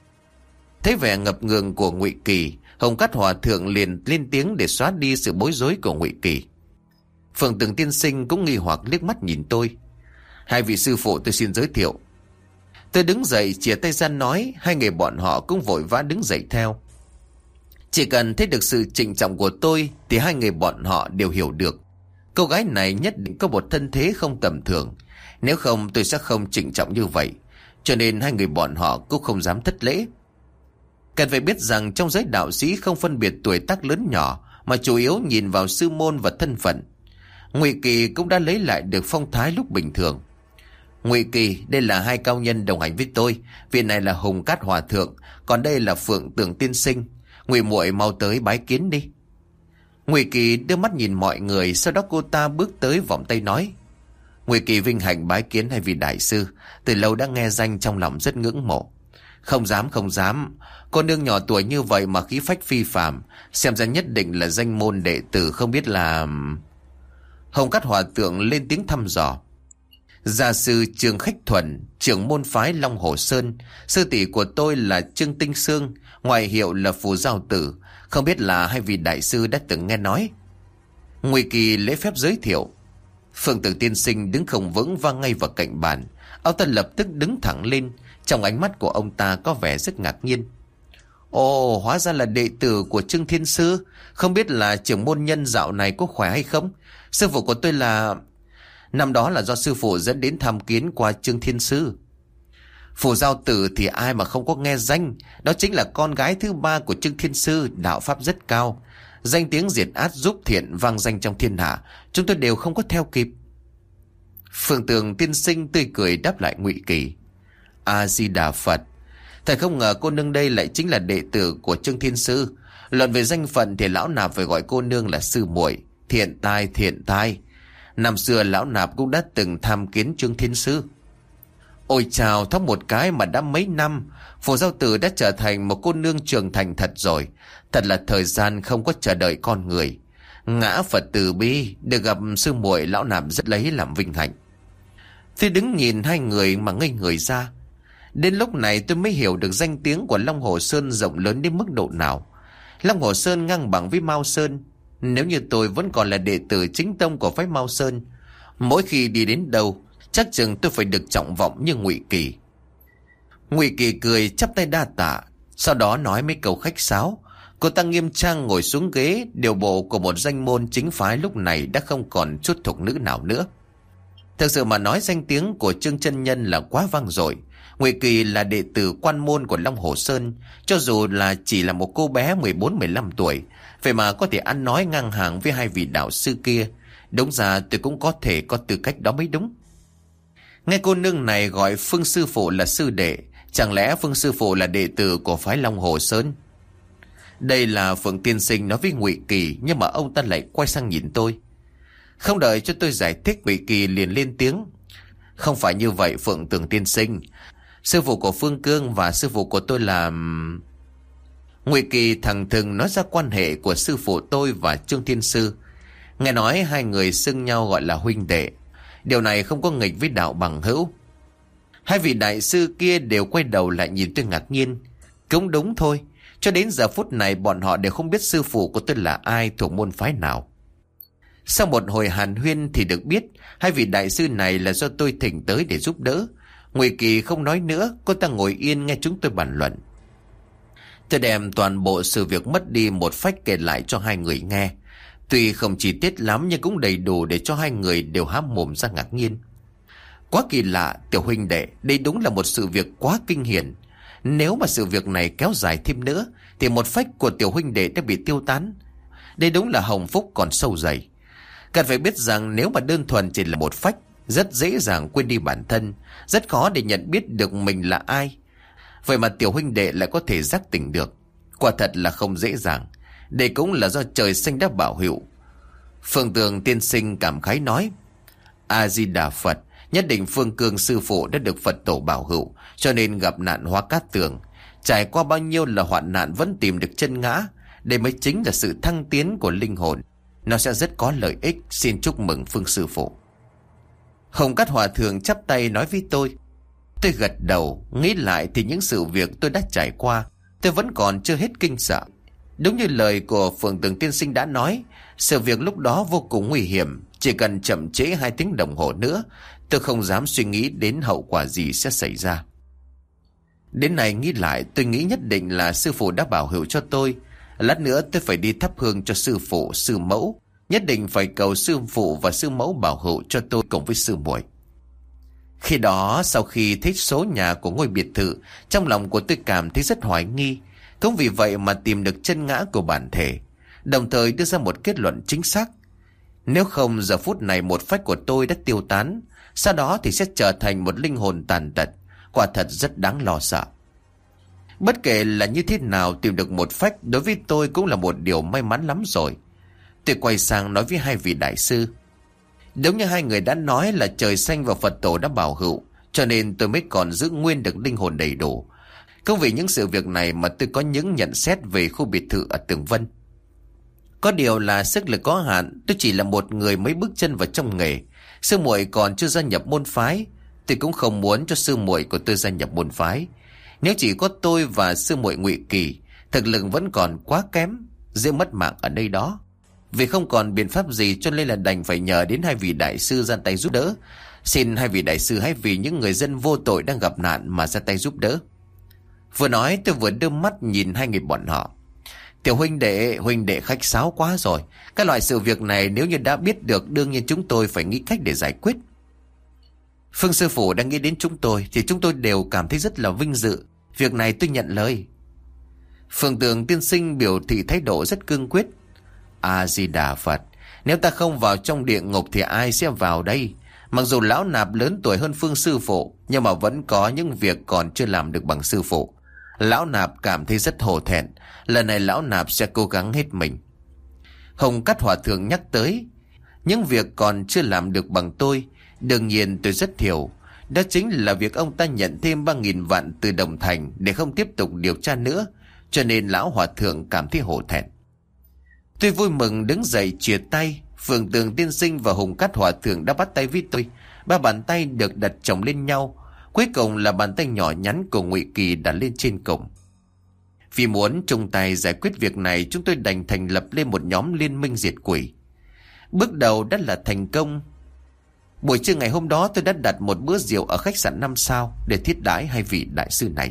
Thấy vẻ ngập ngừng của Ngụy Kỳ, Hồng Cát Hòa Thượng liền lên tiếng để xóa đi sự bối rối của Ngụy Kỳ. Phượng Tường tiên sinh cũng nghi hoặc liếc mắt nhìn tôi. 2 vị sư phụ tôi xin giới thiệu. Tôi đứng dậy chìa tay ra nói, 2 người bọn họ cũng vội vã đứng dậy theo. Chỉ cần thấy được sự trịnh trọng của tôi thì 2 người bọn họ đều hiểu được cô gái này nhất định có một thân thế không tầm thường. Nếu không tôi sẽ không trịnh trọng như vậy. Cho nên 2 người bọn họ cũng không dám thất lễ. Cần phải biết rằng trong giới đạo sĩ không phân biệt tuổi tác lớn nhỏ, mà chủ yếu nhìn vào sư môn và thân phận. Ngụy Kỳ cũng đã lấy lại được phong thái lúc bình thường. Ngụy Kỳ, đây là 2 cao nhân đồng hành với tôi. Vị này là Hồng Cát Hòa Thượng, còn đây là Phượng Tường tiên sinh. Ngụy muội mau tới bái kiến đi. Ngụy Kỳ đưa mắt nhìn mọi người, sau đó cô ta bước tới vòng tay nói: Ngụy Kỳ vinh hạnh bái kiến 2 vị đại sư, từ lâu đã nghe danh trong lòng rất ngưỡng mộ. Không dám, không dám. Cô nương nhỏ tuổi như vậy mà khí phách phi phàm, xem ra nhất định là danh môn đệ tử, không biết là... Hồng Cát Hòa Thượng lên tiếng thăm dò: Gia sư Trương Khách Thuần, trưởng môn phái Long Hồ Sơn. Sư tỷ của tôi là Trương Tinh Sương, ngoại hiệu là Phù Giao Tử. Không biết là 2 vị đại sư đã từng nghe nói. Ngụy Kỳ lễ phép giới thiệu. Phượng Tường tiên sinh đứng không vững vang ngay vào cạnh bàn. Ông ta lập tức đứng thẳng lên. Trong ánh mắt của ông ta có vẻ rất ngạc nhiên. Ồ, hóa ra là đệ tử của Trương Thiên Sư. Không biết là trưởng môn nhân dạo này có khỏe hay không? Sư phụ của tôi là... Năm đó là do sư phụ dẫn đến tham kiến qua Trương Thiên Sư. Phù Giao Tử thì ai mà không có nghe danh. Đó chính là con gái thứ 3 của Trương Thiên Sư, đạo pháp rất cao. Danh tiếng diệt ác giúp thiện vang danh trong thiên hạ, chúng tôi đều không có theo kịp. Phượng Tường tiên sinh tươi cười đáp lại Ngụy Kỳ: A Di Đà Phật. Thật không ngờ cô nương đây lại chính là đệ tử của Trương Thiên Sư. Luận về danh phận thì lão nạp phải gọi cô nương là sư muội. Thiện tai, thiện tai. Năm xưa lão nạp cũng đã từng tham kiến Trương Thiên Sư. Ôi chào, thoáng một cái mà đã mấy năm, Phù Giao Tử đã trở thành một cô nương trưởng thành thật rồi. Thật là thời gian không có chờ đợi con người. Ngã Phật từ bi, được gặp sư muội lão nạp rất lấy làm vinh hạnh. Tôi đứng nhìn 2 người mà ngây người ra. Đến lúc này tôi mới hiểu được danh tiếng của Long Hồ Sơn rộng lớn đến mức độ nào. Long Hồ Sơn ngang bằng với Mao Sơn. Nếu như tôi vẫn còn là đệ tử chính tông của phái Mao Sơn, mỗi khi đi đến đâu chắc chừng tôi phải được trọng vọng như Ngụy Kỳ. Ngụy Kỳ cười chắp tay đa tạ, sau đó nói mấy câu khách sáo. Cô ta nghiêm trang ngồi xuống ghế. Điều bộ của một danh môn chính phái lúc này đã không còn chút thục nữ nào nữa. Thực sự mà nói, danh tiếng của Trương chân nhân là quá vang dội. Ngụy Kỳ là đệ tử quan môn của Long Hồ Sơn, cho dù là chỉ là một cô bé 14-15 tuổi, vậy mà có thể ăn nói ngang hàng với 2 vị đạo sư kia. Đúng ra tôi cũng có thể có tư cách đó mới đúng. Nghe cô nương này gọi Phương sư phụ là sư đệ, chẳng lẽ Phương sư phụ là đệ tử của phái Long Hồ Sơn? Đây là Phượng tiên sinh nói với Ngụy Kỳ, nhưng mà ông ta lại quay sang nhìn tôi. Không đợi cho tôi giải thích, Ngụy Kỳ liền lên tiếng. Không phải như vậy Phượng Tường tiên sinh. Sư phụ của Phương Cương và sư phụ của tôi là... Ngụy Kỳ thẳng thừng nói ra quan hệ của sư phụ tôi và Trương Thiên Sư. Nghe nói hai người xưng nhau gọi là huynh đệ. Điều này không có nghịch với đạo bằng hữu. Hai vị đại sư kia đều quay đầu lại nhìn tôi ngạc nhiên. Cũng đúng thôi, cho đến giờ phút này bọn họ đều không biết sư phụ của tôi là ai, thuộc môn phái nào. Sau một hồi hàn huyên thì được biết hai vị đại sư này là do tôi thỉnh tới để giúp đỡ. Ngụy Kỳ không nói nữa, cô ta ngồi yên nghe chúng tôi bàn luận. Tôi đem toàn bộ sự việc mất đi một phách kể lại cho hai người nghe. Tuy không chi tiết lắm nhưng cũng đầy đủ để cho hai người đều há mồm ra ngạc nhiên. Quá kỳ lạ, tiểu huynh đệ, đây đúng là một sự việc quá kinh hiển. Nếu mà sự việc này kéo dài thêm nữa thì một phách của tiểu huynh đệ đã bị tiêu tán. Đây đúng là hồng phúc còn sâu dày. Cần phải biết rằng nếu mà đơn thuần chỉ là một phách, rất dễ dàng quên đi bản thân, rất khó để nhận biết được mình là ai. Vậy mà tiểu huynh đệ lại có thể giác tỉnh được, quả thật là không dễ dàng. Đây cũng là do trời xanh đã bảo hiệu. Phương Tường tiên sinh cảm khái nói. A Di Đà Phật, nhất định Phương Cương sư phụ đã được Phật tổ bảo hữu, cho nên gặp nạn hóa cát tường. Trải qua bao nhiêu là hoạn nạn vẫn tìm được chân ngã. Đây mới chính là sự thăng tiến của linh hồn. Nó sẽ rất có lợi ích. Xin chúc mừng Phương sư phụ. Hồng Cát Hòa Thượng chắp tay nói với tôi. Tôi gật đầu, nghĩ lại thì những sự việc tôi đã trải qua, tôi vẫn còn chưa hết kinh sợ. Đúng như lời của Phượng Tường tiên sinh đã nói, sự việc lúc đó vô cùng nguy hiểm. Chỉ cần chậm trễ 2 tiếng đồng hồ nữa, tôi không dám suy nghĩ đến hậu quả gì sẽ xảy ra. Đến này nghĩ lại, tôi nghĩ nhất định là sư phụ đã bảo hiệu cho tôi. Lát nữa tôi phải đi thắp hương cho sư phụ, sư mẫu. Nhất định phải cầu sư phụ và sư mẫu bảo hộ cho tôi cùng với sư muội. Khi đó, sau khi thấy số nhà của ngôi biệt thự, trong lòng của tôi cảm thấy rất hoài nghi. Cũng vì vậy mà tìm được chân ngã của bản thể, đồng thời đưa ra một kết luận chính xác. Nếu không giờ phút này một phách của tôi đã tiêu tán, sau đó thì sẽ trở thành một linh hồn tàn tật. Quả thật rất đáng lo sợ. Bất kể là như thế nào, tìm được một phách đối với tôi cũng là một điều may mắn lắm rồi. Tôi quay sang nói với hai vị đại sư. Đúng như hai người đã nói là trời xanh và Phật tổ đã bảo hữu, cho nên tôi mới còn giữ nguyên được linh hồn đầy đủ. Cũng vì những sự việc này mà tôi có những nhận xét về khu biệt thự ở Tường Vân. Có điều là sức lực có hạn, tôi chỉ là một người mới bước chân vào trong nghề. Sư muội còn chưa gia nhập môn phái, tôi cũng không muốn cho sư muội của tôi gia nhập môn phái. Nếu chỉ có tôi và sư muội Ngụy Kỳ, thực lực vẫn còn quá kém, dễ mất mạng ở nơi đó. Vì không còn biện pháp gì cho nên là đành phải nhờ đến hai vị đại sư ra tay giúp đỡ. Xin hai vị đại sư hãy vì những người dân vô tội đang gặp nạn mà ra tay giúp đỡ. Vừa nói tôi vừa đưa mắt nhìn hai người bọn họ. Tiểu huynh đệ khách sáo quá rồi. Các loại sự việc này nếu như đã biết được, đương nhiên chúng tôi phải nghĩ cách để giải quyết. Phương sư phụ đang nghĩ đến chúng tôi thì chúng tôi đều cảm thấy rất là vinh dự. Việc này tôi nhận lời. Phương Tường tiên sinh biểu thị thái độ rất cương quyết. A Di Đà Phật, nếu ta không vào trong địa ngục thì ai sẽ vào đây? Mặc dù lão nạp lớn tuổi hơn Phương sư phụ, nhưng mà vẫn có những việc còn chưa làm được bằng sư phụ. Lão nạp cảm thấy rất hổ thẹn. Lần này lão nạp sẽ cố gắng hết mình. Hồng Cát Hòa Thượng nhắc tới những việc còn chưa làm được bằng tôi. Đương nhiên tôi rất hiểu. Đó chính là việc ông ta nhận thêm 3.000 vạn từ Đồng Thành để không tiếp tục điều tra nữa. Cho nên lão Hòa Thượng cảm thấy hổ thẹn. Tôi vui mừng đứng dậy chìa tay. Phượng Tường tiên sinh và Hồng Cát Hòa Thượng đã bắt tay với tôi. 3 bàn tay được đặt chồng lên nhau. Cuối cùng là bàn tay nhỏ nhắn của Ngụy Kỳ đặt lên trên cùng. Vì muốn chung tay giải quyết việc này, chúng tôi đành thành lập lên một nhóm liên minh diệt quỷ. Bước đầu đã là thành công. Buổi trưa ngày hôm đó tôi đã đặt một bữa rượu ở khách sạn 5 sao để thiết đãi hai vị đại sư này.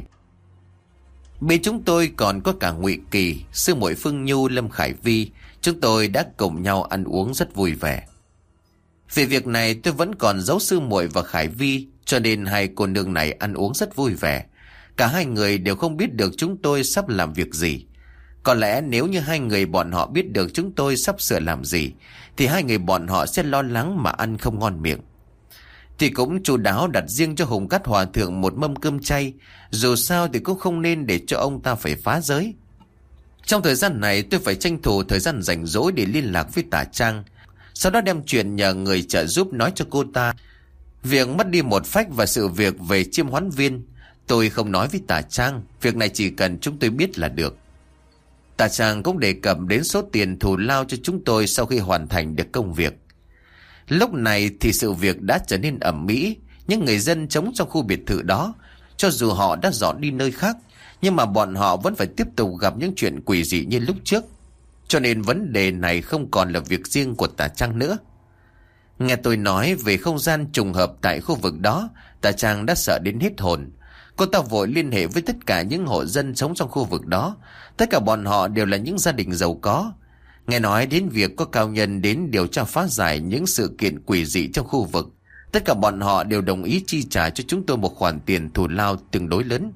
Bên chúng tôi còn có cả Ngụy Kỳ, sư muội Phương Nhu, Lâm Khải Vi. Chúng tôi đã cùng nhau ăn uống rất vui vẻ. Về việc này tôi vẫn còn giấu sư muội và Khải Vi, cho nên hai cô nương này ăn uống rất vui vẻ. Cả hai người đều không biết được chúng tôi sắp làm việc gì. Có lẽ nếu như hai người bọn họ biết được chúng tôi sắp sửa làm gì, thì hai người bọn họ sẽ lo lắng mà ăn không ngon miệng. Thì cũng chu đáo đặt riêng cho Hùng Cát Hòa Thượng một mâm cơm chay. Dù sao thì cũng không nên để cho ông ta phải phá giới. Trong thời gian này tôi phải tranh thủ thời gian rảnh rỗi để liên lạc với Tả Trang. Sau đó đem chuyện nhờ người trợ giúp nói cho cô ta việc mất đi một phách và sự việc về chiêm hoán viên. Tôi không nói với Tả Trang, việc này chỉ cần chúng tôi biết là được. Tả Trang cũng đề cập đến số tiền thù lao cho chúng tôi sau khi hoàn thành được công việc. Lúc này thì sự việc đã trở nên ầm ĩ. Những người dân sống trong khu biệt thự đó, cho dù họ đã dọn đi nơi khác, nhưng mà bọn họ vẫn phải tiếp tục gặp những chuyện quỷ dị như lúc trước. Cho nên vấn đề này không còn là việc riêng của Tả Trang nữa. Nghe tôi nói về không gian trùng hợp tại khu vực đó, Tả Trang đã sợ đến hết hồn. Cô ta vội liên hệ với tất cả những hộ dân sống trong khu vực đó. Tất cả bọn họ đều là những gia đình giàu có. Nghe nói đến việc có cao nhân đến điều tra phá giải những sự kiện quỷ dị trong khu vực. Tất cả bọn họ đều đồng ý chi trả cho chúng tôi một khoản tiền thù lao tương đối lớn.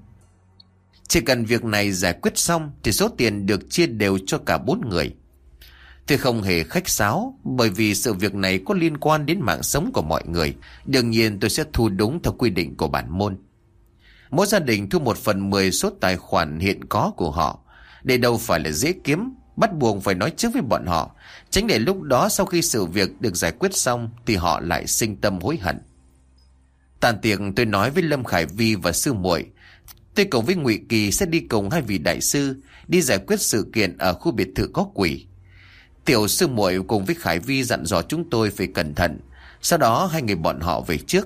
Chỉ cần việc này giải quyết xong thì số tiền được chia đều cho cả 4 người. Tôi không hề khách sáo, bởi vì sự việc này có liên quan đến mạng sống của mọi người. Đương nhiên tôi sẽ thu đúng theo quy định của bản môn. Mỗi gia đình thu 1/10 số tài khoản hiện có của họ. Để đâu phải là dễ kiếm, bắt buộc phải nói trước với bọn họ, tránh để lúc đó sau khi sự việc được giải quyết xong thì họ lại sinh tâm hối hận. Tàn tiệc tôi nói với Lâm Khải Vi và sư muội, tôi cùng với Ngụy Kỳ sẽ đi cùng hai vị đại sư đi giải quyết sự kiện ở khu biệt thự có quỷ. Tiểu sư muội cùng với Khải Vi dặn dò chúng tôi phải cẩn thận. Sau đó hai người bọn họ về trước.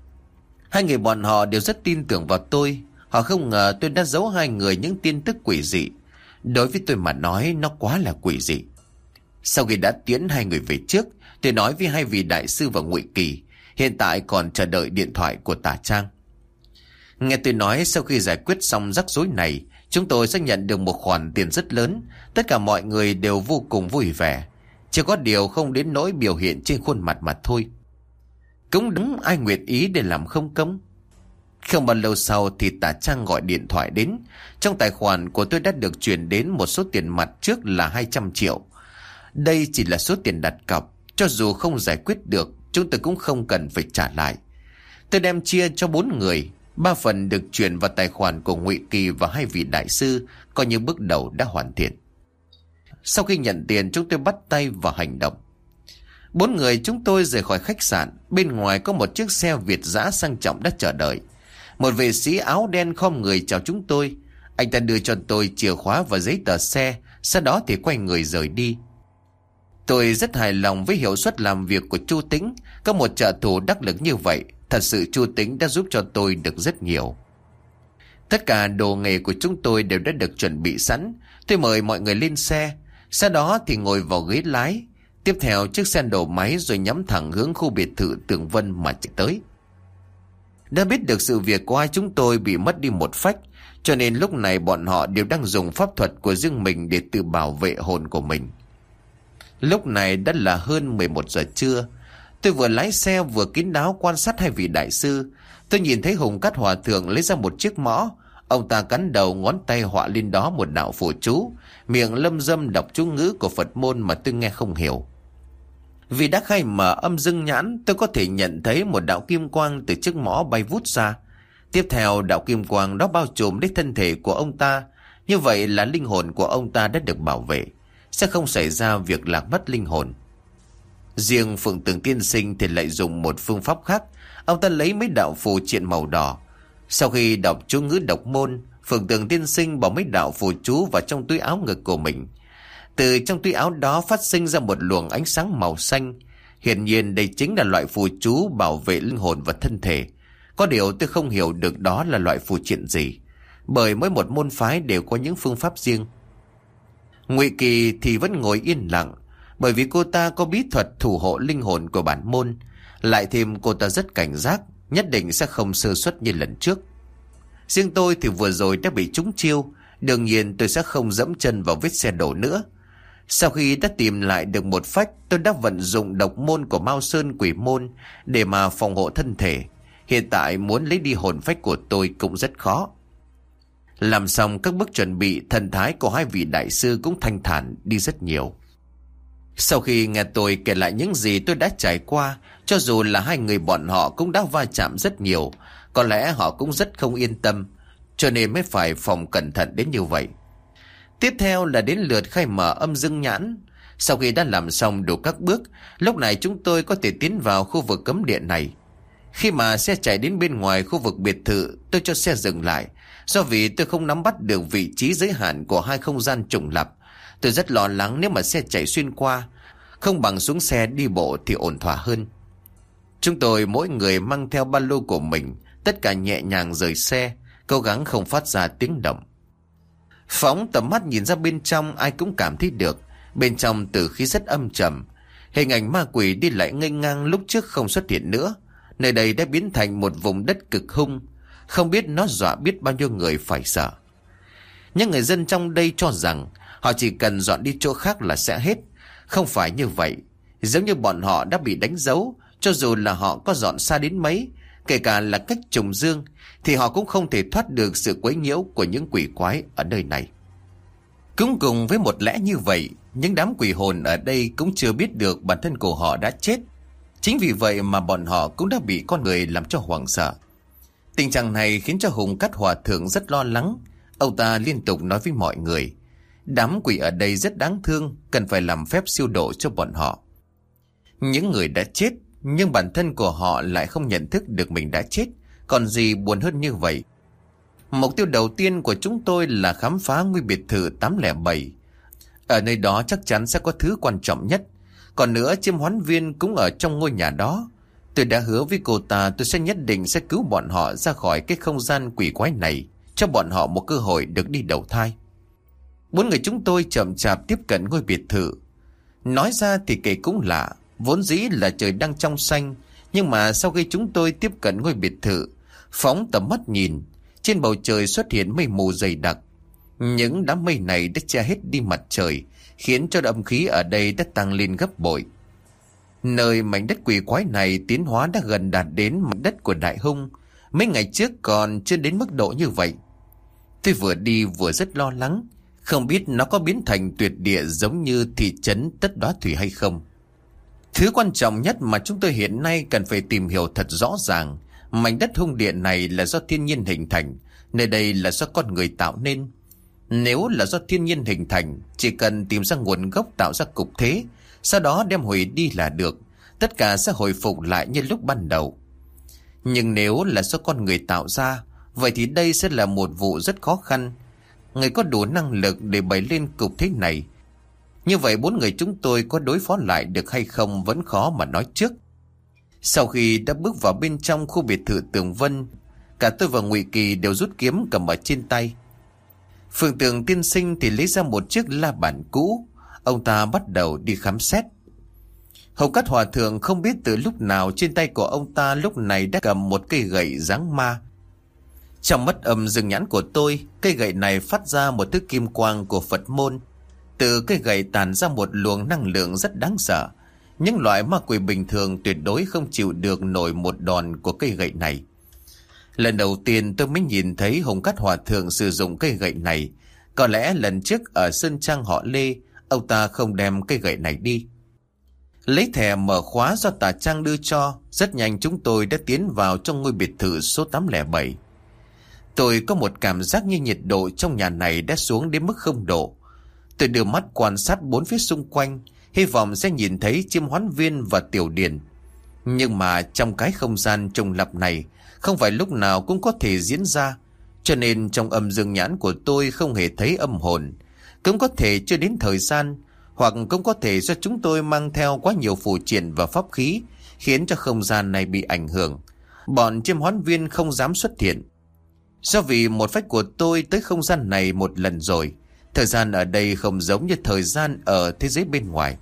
Hai người bọn họ đều rất tin tưởng vào tôi. Họ không ngờ tôi đã giấu hai người những tin tức quỷ dị. Đối với tôi mà nói, nó quá là quỷ dị. Sau khi đã tiễn hai người về trước, tôi nói với hai vị đại sư và Ngụy Kỳ, hiện tại còn chờ đợi điện thoại của Tả Trang. Nghe tôi nói sau khi giải quyết xong rắc rối này, chúng tôi sẽ nhận được một khoản tiền rất lớn. Tất cả mọi người đều vô cùng vui vẻ. Chỉ có điều không đến nỗi biểu hiện trên khuôn mặt mà thôi. Cũng đúng, ai nguyện ý để làm không công. Không bao lâu sau thì Tả Trang gọi điện thoại đến. Trong tài khoản của tôi đã được chuyển đến một số tiền mặt trước là 200 triệu. Đây chỉ là số tiền đặt cọc. Cho dù không giải quyết được, chúng tôi cũng không cần phải trả lại. Tôi đem chia cho 4 người. 3 phần được chuyển vào tài khoản của Ngụy Kỳ và hai vị đại sư, coi như bước đầu đã hoàn thiện. Sau khi nhận tiền, chúng tôi bắt tay vào hành động. 4 người chúng tôi rời khỏi khách sạn. Bên ngoài có một chiếc xe Việt dã sang trọng đã chờ đợi. Một vệ sĩ áo đen khom người chào chúng tôi. Anh ta đưa cho tôi chìa khóa và giấy tờ xe, sau đó thì quay người rời đi. Tôi rất hài lòng với hiệu suất làm việc của Chu Tĩnh. Có một trợ thủ đắc lực như vậy, thật sự Chu Tĩnh đã giúp cho tôi được rất nhiều. Tất cả đồ nghề của chúng tôi đều đã được chuẩn bị sẵn. Tôi mời mọi người lên xe, sau đó thì ngồi vào ghế lái. Tiếp theo chiếc xe nổ máy rồi nhắm thẳng hướng khu biệt thự Tường Vân mà chạy tới. Đã biết được sự việc của hai chúng tôi bị mất đi một phách, cho nên lúc này bọn họ đều đang dùng pháp thuật của riêng mình để tự bảo vệ hồn của mình. Lúc này đã là hơn 11 giờ trưa. Tôi vừa lái xe vừa kín đáo quan sát hai vị đại sư. Tôi nhìn thấy Hùng Cát Hòa Thượng lấy ra một chiếc mõ. Ông ta cắn đầu, ngón tay họa lên đó một đạo phù chú, miệng lâm dâm đọc chú ngữ của Phật môn mà tôi nghe không hiểu. Vì đã khai mở âm dương nhãn, tôi có thể nhận thấy một đạo kim quang từ chiếc mõ bay vút ra. Tiếp theo đạo kim quang đó bao trùm lấy thân thể của ông ta. Như vậy là linh hồn của ông ta đã được bảo vệ, sẽ không xảy ra việc lạc mất linh hồn. Riêng Phượng Tường Tiên Sinh thì lại dùng một phương pháp khác. Ông ta lấy mấy đạo phù triện màu đỏ. Sau khi đọc chú ngữ độc môn, Phượng Tường Tiên Sinh bỏ mấy đạo phù chú vào trong túi áo ngực của mình. Từ trong túi áo đó phát sinh ra một luồng ánh sáng màu xanh. Hiển nhiên đây chính là loại phù chú bảo vệ linh hồn và thân thể. Có điều tôi không hiểu được đó là loại phù triện gì, bởi mỗi một môn phái đều có những phương pháp riêng. Ngụy Kỳ thì vẫn ngồi yên lặng, bởi vì cô ta có bí thuật thủ hộ linh hồn của bản môn. Lại thêm cô ta rất cảnh giác, nhất định sẽ không sơ suất như lần trước. Riêng tôi thì vừa rồi đã bị trúng chiêu, đương nhiên tôi sẽ không dẫm chân vào vết xe đổ nữa. Sau khi đã tìm lại được một phách, tôi đã vận dụng độc môn của Mao Sơn Quỷ Môn để mà phòng hộ thân thể. Hiện tại muốn lấy đi hồn phách của tôi cũng rất khó. Làm xong các bước chuẩn bị, thần thái của hai vị đại sư cũng thanh thản đi rất nhiều. Sau khi nghe tôi kể lại những gì tôi đã trải qua, cho dù là hai người bọn họ cũng đã va chạm rất nhiều, có lẽ họ cũng rất không yên tâm, cho nên mới phải phòng cẩn thận đến như vậy. Tiếp theo là đến lượt khai mở âm dương nhãn. Sau khi đã làm xong đủ các bước, lúc này chúng tôi có thể tiến vào khu vực cấm địa này. Khi mà xe chạy đến bên ngoài khu vực biệt thự, tôi cho xe dừng lại. Do vì tôi không nắm bắt được vị trí giới hạn của hai không gian trùng lặp, tôi rất lo lắng nếu mà xe chạy xuyên qua, không bằng xuống xe đi bộ thì ổn thỏa hơn. Chúng tôi mỗi người mang theo ba lô của mình, tất cả nhẹ nhàng rời xe, cố gắng không phát ra tiếng động. Phóng tầm mắt nhìn ra bên trong, ai cũng cảm thấy được bên trong tử khí rất âm trầm. Hình ảnh ma quỷ đi lại nghênh ngang lúc trước không xuất hiện nữa. Nơi đây đã biến thành một vùng đất cực hung, không biết nó dọa biết bao nhiêu người phải sợ. Những người dân trong đây cho rằng họ chỉ cần dọn đi chỗ khác là sẽ hết. Không phải như vậy. Giống như bọn họ đã bị đánh dấu, cho dù là họ có dọn xa đến mấy, kể cả là cách trùng dương, thì họ cũng không thể thoát được sự quấy nhiễu của những quỷ quái ở nơi này. Cũng cùng với một lẽ như vậy, những đám quỷ hồn ở đây cũng chưa biết được bản thân của họ đã chết. Chính vì vậy mà bọn họ cũng đã bị con người làm cho hoảng sợ. Tình trạng này khiến cho Hùng Cát Hòa Thượng rất lo lắng. Ông ta liên tục nói với mọi người, đám quỷ ở đây rất đáng thương, cần phải làm phép siêu độ cho bọn họ. Những người đã chết, nhưng bản thân của họ lại không nhận thức được mình đã chết. Còn gì buồn hơn như vậy. Mục tiêu đầu tiên của chúng tôi là khám phá ngôi biệt thự 807. Ở nơi đó chắc chắn sẽ có thứ quan trọng nhất. Còn nữa, chiêm hoán viên cũng ở trong ngôi nhà đó. Tôi đã hứa với cô ta tôi sẽ nhất định sẽ cứu bọn họ ra khỏi cái không gian quỷ quái này, cho bọn họ một cơ hội được đi đầu thai. 4 người chúng tôi chậm chạp tiếp cận ngôi biệt thự. Nói ra thì kể cũng lạ, vốn dĩ là trời đang trong xanh, nhưng mà sau khi chúng tôi tiếp cận ngôi biệt thự, phóng tầm mắt nhìn, trên bầu trời xuất hiện mây mù dày đặc. Những đám mây này đã che hết đi mặt trời, khiến cho âm khí ở đây đã tăng lên gấp bội. Nơi mảnh đất quỷ quái này tiến hóa đã gần đạt đến mảnh đất của Đại Hung. Mấy ngày trước còn chưa đến mức độ như vậy. Tôi vừa đi vừa rất lo lắng, không biết nó có biến thành tuyệt địa giống như thị trấn Tất Đóa Thủy hay không. Thứ quan trọng nhất mà chúng tôi hiện nay cần phải tìm hiểu thật rõ ràng, mảnh đất hung địa này là do thiên nhiên hình thành, nơi đây là do con người tạo nên. Nếu là do thiên nhiên hình thành, chỉ cần tìm ra nguồn gốc tạo ra cục thế, sau đó đem hủy đi là được, tất cả sẽ hồi phục lại như lúc ban đầu. Nhưng nếu là do con người tạo ra, vậy thì đây sẽ là một vụ rất khó khăn. Người có đủ năng lực để bày lên cục thế này. Như vậy 4 người chúng tôi có đối phó lại được hay không vẫn khó mà nói trước. Sau khi đã bước vào bên trong khu biệt thự Tường Vân, cả tôi và Ngụy Kỳ đều rút kiếm cầm ở trên tay. Phượng Tường tiên sinh thì lấy ra một chiếc la bàn cũ. Ông ta bắt đầu đi khám xét. Hồng Cát Hòa Thượng không biết từ lúc nào trên tay của ông ta lúc này đã cầm một cây gậy dáng ma. Trong mắt âm dương nhãn của tôi, cây gậy này phát ra một thứ kim quang của Phật môn. Từ cây gậy tàn ra một luồng năng lượng rất đáng sợ. Những loại ma quỷ bình thường tuyệt đối không chịu được nổi một đòn của cây gậy này. Lần đầu tiên tôi mới nhìn thấy Hồng Cát Hòa Thượng sử dụng cây gậy này. Có lẽ lần trước ở Sơn Trang họ Lê, ông ta không đem cây gậy này đi. Lấy thẻ mở khóa do Tà Trang đưa cho, rất nhanh chúng tôi đã tiến vào trong ngôi biệt thự số 807. Tôi có một cảm giác như nhiệt độ trong nhà này đã xuống đến mức 0 độ. Tôi đưa mắt quan sát 4 phía xung quanh, hy vọng sẽ nhìn thấy chiêm hoán viên và tiểu điền. Nhưng mà trong cái không gian trùng lặp này, không phải lúc nào cũng có thể diễn ra, cho nên trong âm dương nhãn của tôi không hề thấy âm hồn. Cũng có thể chưa đến thời gian, hoặc cũng có thể do chúng tôi mang theo quá nhiều phù triện và pháp khí, khiến cho không gian này bị ảnh hưởng. Bọn chiêm hoán viên không dám xuất hiện. Do vì một phách của tôi tới không gian này một lần rồi, thời gian ở đây không giống như thời gian ở thế giới bên ngoài.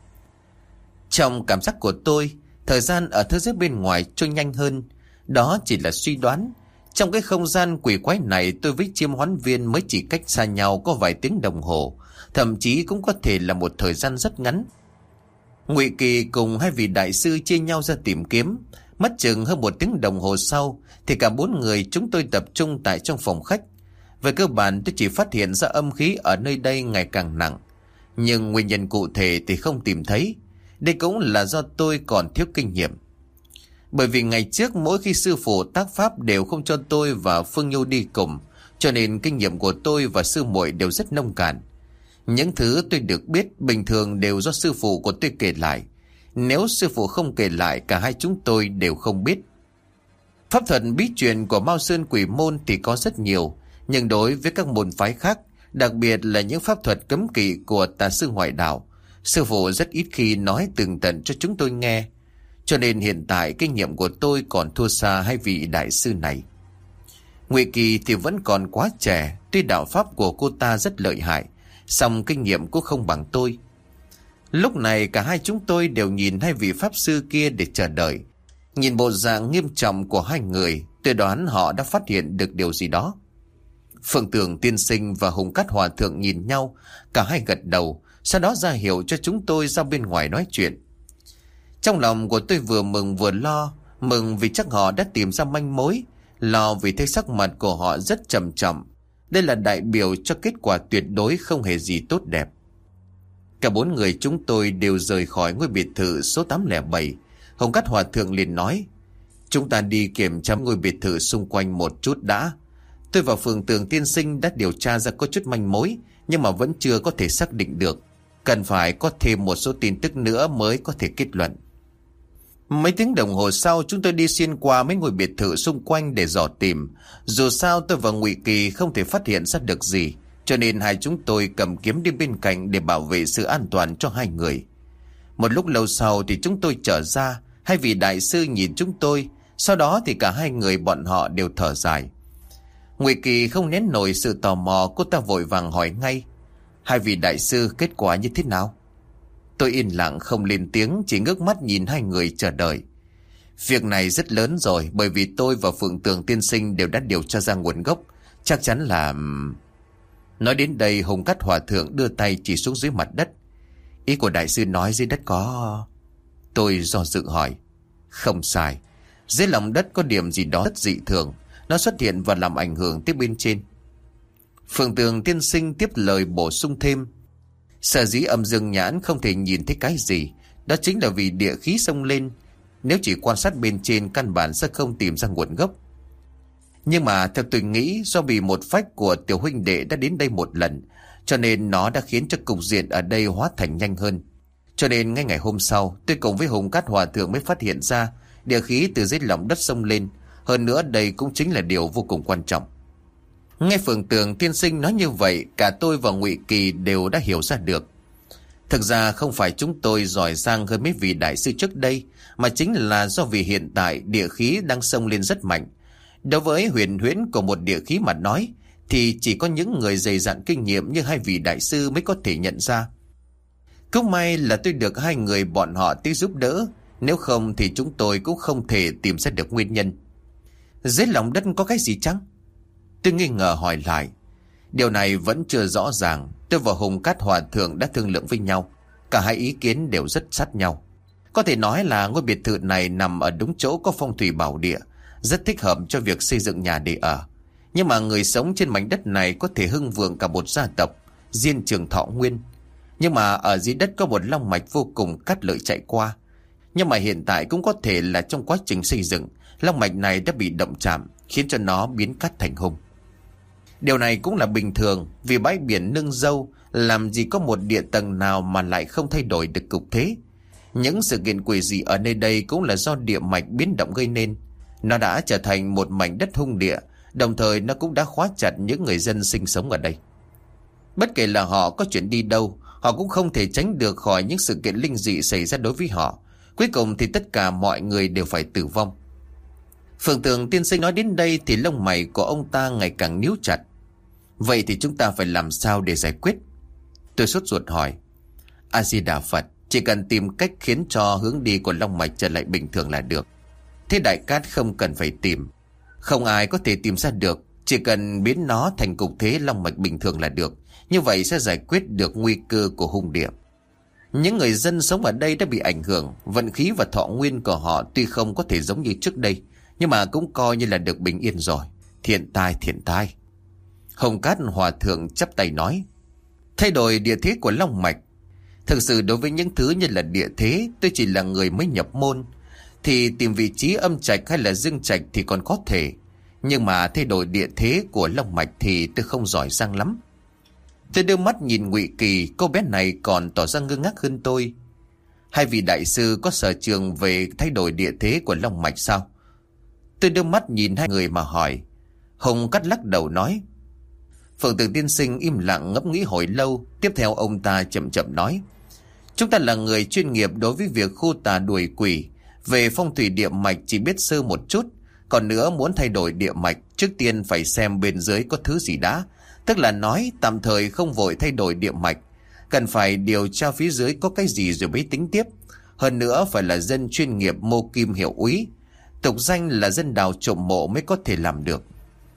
Trong cảm giác của tôi, thời gian ở thế giới bên ngoài trôi nhanh hơn. Đó chỉ là suy đoán. Trong cái không gian quỷ quái này, tôi với chiêm hoán viên mới chỉ cách xa nhau có vài tiếng đồng hồ, thậm chí cũng có thể là một thời gian rất ngắn. Ngụy Kỳ cùng 2 vị đại sư chia nhau ra tìm kiếm. Mất chừng hơn 1 tiếng đồng hồ sau thì cả 4 người chúng tôi tập trung tại trong phòng khách. Về cơ bản tôi chỉ phát hiện ra âm khí ở nơi đây ngày càng nặng, nhưng nguyên nhân cụ thể thì không tìm thấy. Đây cũng là do tôi còn thiếu kinh nghiệm. Bởi vì ngày trước mỗi khi sư phụ tác pháp đều không cho tôi và Phương Nhu đi cùng, cho nên kinh nghiệm của tôi và sư muội đều rất nông cạn. Những thứ tôi được biết bình thường đều do sư phụ của tôi kể lại. Nếu sư phụ không kể lại, cả hai chúng tôi đều không biết. Pháp thuật bí truyền của Mao Sơn Quỷ Môn thì có rất nhiều, nhưng đối với các môn phái khác, đặc biệt là những pháp thuật cấm kỵ của tà sư ngoại đạo, sư phụ rất ít khi nói tường tận cho chúng tôi nghe. Cho nên hiện tại kinh nghiệm của tôi còn thua xa hai vị đại sư này. Ngụy Kỳ thì vẫn còn quá trẻ, tuy đạo pháp của cô ta rất lợi hại, song kinh nghiệm cũng không bằng tôi. Lúc này cả hai chúng tôi đều nhìn hai vị pháp sư kia để chờ đợi. Nhìn bộ dạng nghiêm trọng của hai người, tôi đoán họ đã phát hiện được điều gì đó. Phượng Tường Tiên Sinh và Hùng Cát Hòa Thượng nhìn nhau, cả hai gật đầu, sau đó ra hiệu cho chúng tôi ra bên ngoài nói chuyện. Trong lòng của tôi vừa mừng vừa lo, mừng vì chắc họ đã tìm ra manh mối, lo vì thấy sắc mặt của họ rất trầm trọng. Đây là đại biểu cho kết quả tuyệt đối không hề gì tốt đẹp. Cả bốn người chúng tôi đều rời khỏi ngôi biệt thự số 807. Hồng Cát Hòa Thượng liền nói: chúng ta đi kiểm tra ngôi biệt thự xung quanh một chút đã. Tôi và Phượng Tường Tiên Sinh đã điều tra ra có chút manh mối, nhưng mà vẫn chưa có thể xác định được. Cần phải có thêm một số tin tức nữa mới có thể kết luận. Mấy tiếng đồng hồ sau, chúng tôi đi xuyên qua mấy ngôi biệt thự xung quanh để dò tìm. Dù sao tôi và Ngụy Kỳ không thể phát hiện ra được gì, cho nên hai chúng tôi cầm kiếm đi bên cạnh để bảo vệ sự an toàn cho hai người. Một lúc lâu sau thì chúng tôi trở ra. Hai vị đại sư nhìn chúng tôi, sau đó thì cả hai người bọn họ đều thở dài. Ngụy Kỳ không nén nổi sự tò mò, cô ta vội vàng hỏi ngay: hai vị đại sư, kết quả như thế nào? Tôi yên lặng không lên tiếng, chỉ ngước mắt nhìn hai người chờ đợi. Việc này rất lớn rồi, bởi vì tôi và Phượng Tường Tiên Sinh đều đã điều tra ra nguồn gốc. Chắc chắn là... Nói đến đây, Hùng Cát Hòa Thượng đưa tay chỉ xuống dưới mặt đất. Ý của đại sư nói dưới đất có... Tôi do dự hỏi. Không sai, dưới lòng đất có điểm gì đó rất dị thường. Nó xuất hiện và làm ảnh hưởng tới bên trên. Phượng Tường Tiên Sinh tiếp lời bổ sung thêm: sở dĩ âm dương nhãn không thể nhìn thấy cái gì, đó chính là vì địa khí xông lên. Nếu chỉ quan sát bên trên, căn bản sẽ không tìm ra nguồn gốc. Nhưng mà theo tôi nghĩ, do vì một phách của tiểu huynh đệ đã đến đây một lần, cho nên nó đã khiến cho cục diện ở đây hóa thành nhanh hơn. Cho nên ngay ngày hôm sau, tôi cùng với Hùng Cát Hòa Thượng mới phát hiện ra địa khí từ dưới lòng đất xông lên. Hơn nữa đây cũng chính là điều vô cùng quan trọng. Nghe Phượng Tường Tiên Sinh nói như vậy, cả tôi và Ngụy Kỳ đều đã hiểu ra được. Thực ra không phải chúng tôi giỏi giang hơn mấy vị đại sư trước đây, mà chính là do vì hiện tại địa khí đang xông lên rất mạnh. Đối với huyền huyễn của một địa khí mà nói, thì chỉ có những người dày dặn kinh nghiệm như hai vị đại sư mới có thể nhận ra. Cũng may là tôi được hai người bọn họ tới giúp đỡ, nếu không thì chúng tôi cũng không thể tìm ra được nguyên nhân. Dưới lòng đất có cái gì chăng? Tôi nghi ngờ hỏi lại. Điều này vẫn chưa rõ ràng. Tôi và Hùng Cát Hòa Thượng đã thương lượng với nhau. Cả hai ý kiến đều rất sát nhau. Có thể nói là ngôi biệt thự này nằm ở đúng chỗ có phong thủy bảo địa, rất thích hợp cho việc xây dựng nhà để ở. Nhưng mà người sống trên mảnh đất này có thể hưng vượng cả một gia tộc, Diên Trường Thọ Nguyên. Nhưng mà ở dưới đất có một long mạch vô cùng cát lợi chạy qua. Nhưng mà hiện tại cũng có thể là trong quá trình xây dựng, long mạch này đã bị động chạm, khiến cho nó biến cát thành hung. Điều này cũng là bình thường, vì bãi biển Nương Dâu làm gì có một địa tầng nào mà lại không thay đổi được cục thế. Những sự kiện quỷ dị ở nơi đây cũng là do địa mạch biến động gây nên. Nó đã trở thành một mảnh đất hung địa, đồng thời nó cũng đã khóa chặt những người dân sinh sống ở đây. Bất kể là họ có chuyện đi đâu, họ cũng không thể tránh được khỏi những sự kiện linh dị xảy ra đối với họ. Cuối cùng thì tất cả mọi người đều phải tử vong. Phượng Tường Tiên Sinh nói đến đây thì lông mày của ông ta ngày càng níu chặt. Vậy thì chúng ta phải làm sao để giải quyết? Tôi sốt ruột hỏi. A Di Đà Phật, chỉ cần tìm cách khiến cho hướng đi của long mạch trở lại bình thường là được. Thế Đại Cát không cần phải tìm, không ai có thể tìm ra được. Chỉ cần biến nó thành cục thế long mạch bình thường là được. Như vậy sẽ giải quyết được nguy cơ của hung địa. Những người dân sống ở đây đã bị ảnh hưởng. Vận khí và thọ nguyên của họ tuy không có thể giống như trước đây, nhưng mà cũng coi như là được bình yên rồi. Thiện tai, thiện tai. Hồng Cát Hòa Thượng chắp tay nói: Thay đổi địa thế của long mạch, thực sự đối với những thứ như là địa thế, tôi chỉ là người mới nhập môn, thì tìm vị trí âm trạch hay là dương trạch thì còn có thể, nhưng mà thay đổi địa thế của long mạch thì tôi không giỏi giang lắm. Tôi đưa mắt nhìn Ngụy Kỳ, cô bé này còn tỏ ra ngơ ngác hơn tôi. Hai vị đại sư có sở trường về thay đổi địa thế của long mạch sao? Tôi đưa mắt nhìn hai người mà hỏi. Hồng Cát lắc đầu nói. Phượng Tường tiên sinh im lặng ngẫm nghĩ hồi lâu, tiếp theo ông ta chậm chậm nói: Chúng ta là người chuyên nghiệp đối với việc khu tà đuổi quỷ, về phong thủy địa mạch chỉ biết sơ một chút. Còn nữa, muốn thay đổi địa mạch, trước tiên phải xem bên dưới có thứ gì đã. Tức là nói tạm thời không vội thay đổi địa mạch, cần phải điều tra phía dưới có cái gì rồi mới tính tiếp. Hơn nữa phải là dân chuyên nghiệp mô kim hiệu úy, tục danh là dân đào trộm mộ mới có thể làm được.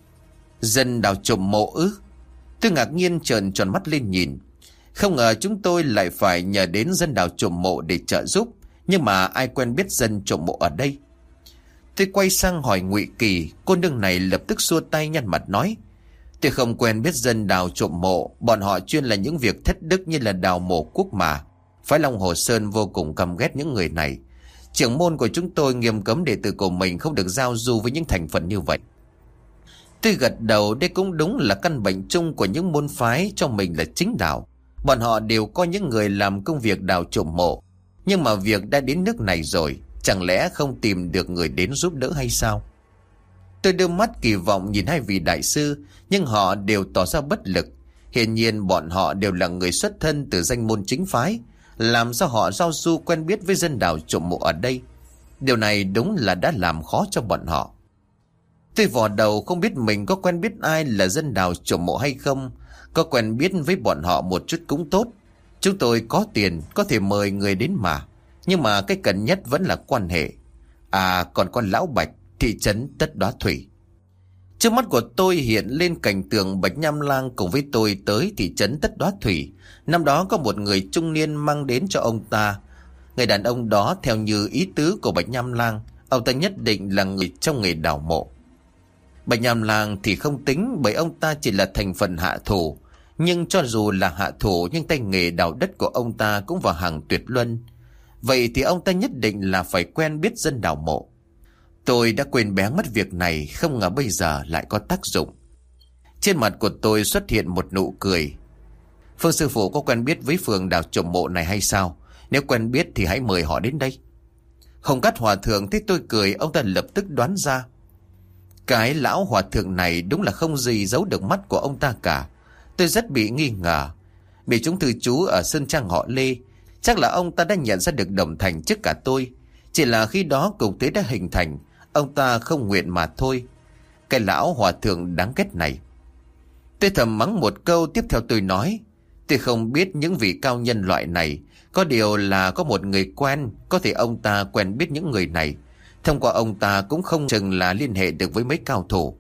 Dân đào trộm mộ ư? Tôi ngạc nhiên trợn tròn mắt lên nhìn. Không ngờ chúng tôi lại phải nhờ đến dân đào trộm mộ để trợ giúp. Nhưng mà ai quen biết dân trộm mộ ở đây? Tôi quay sang hỏi Ngụy Kỳ. Cô nương này lập tức xua tay nhăn mặt nói: Tôi không quen biết dân đào trộm mộ. Bọn họ chuyên là những việc thất đức như là đào mộ quốc mà. Phái Long Hồ Sơn vô cùng căm ghét những người này. Trưởng môn của chúng tôi nghiêm cấm đệ tử của mình không được giao du với những thành phần như vậy. Tôi gật đầu, đây cũng đúng là căn bệnh chung của những môn phái cho mình là chính đạo. Bọn họ đều có những người làm công việc đào trộm mộ. Nhưng mà việc đã đến nước này rồi, chẳng lẽ không tìm được người đến giúp đỡ hay sao? Tôi đưa mắt kỳ vọng nhìn hai vị đại sư, nhưng họ đều tỏ ra bất lực. Hiển nhiên bọn họ đều là người xuất thân từ danh môn chính phái. Làm sao họ giao du quen biết với dân đào trộm mộ ở đây? Điều này đúng là đã làm khó cho bọn họ. Tôi vò đầu không biết mình có quen biết ai là dân đào trộm mộ hay không. Có quen biết với bọn họ một chút cũng tốt. Chúng tôi có tiền, có thể mời người đến mà. Nhưng mà cái cần nhất vẫn là quan hệ. À, còn con lão Bạch, thị trấn Tất Đóa Thủy. Trước mắt của tôi hiện lên cảnh tượng Bạch Nham Lang cùng với tôi tới thị trấn Tất Đóa Thủy. Năm đó có một người trung niên mang đến cho ông ta. Người đàn ông đó theo như ý tứ của Bạch Nham Lang, ông ta nhất định là người trong nghề đào mộ. Bạch Nham Lang thì không tính, bởi ông ta chỉ là thành phần hạ thủ. Nhưng cho dù là hạ thủ, nhưng tay nghề đào đất của ông ta cũng vào hàng tuyệt luân. Vậy thì ông ta nhất định là phải quen biết dân đào mộ. Tôi đã quên bé mất việc này, không ngờ bây giờ lại có tác dụng. Trên mặt của tôi xuất hiện một nụ cười. Phương sư phụ có quen biết với phường đào trộm mộ này hay sao? Nếu quen biết thì hãy mời họ đến đây. Hồng Cát Hòa Thượng thấy tôi cười, ông ta lập tức đoán ra. Cái lão hòa thượng này đúng là không gì giấu được mắt của ông ta cả. Tôi rất bị nghi ngờ. Bị chúng thư chú ở Sơn Trang họ Lê, chắc là ông ta đã nhận ra được Đồng Thành trước cả tôi. Chỉ là khi đó cục thế đã hình thành, ông ta không nguyện mà thôi. Cái lão hòa thượng đáng ghét này. Tôi thầm mắng một câu, tiếp theo tôi nói: Tôi không biết những vị cao nhân loại này, có điều là có một người quen, có thể ông ta quen biết những người này. Thông qua ông ta cũng không chừng là liên hệ được với mấy cao thủ.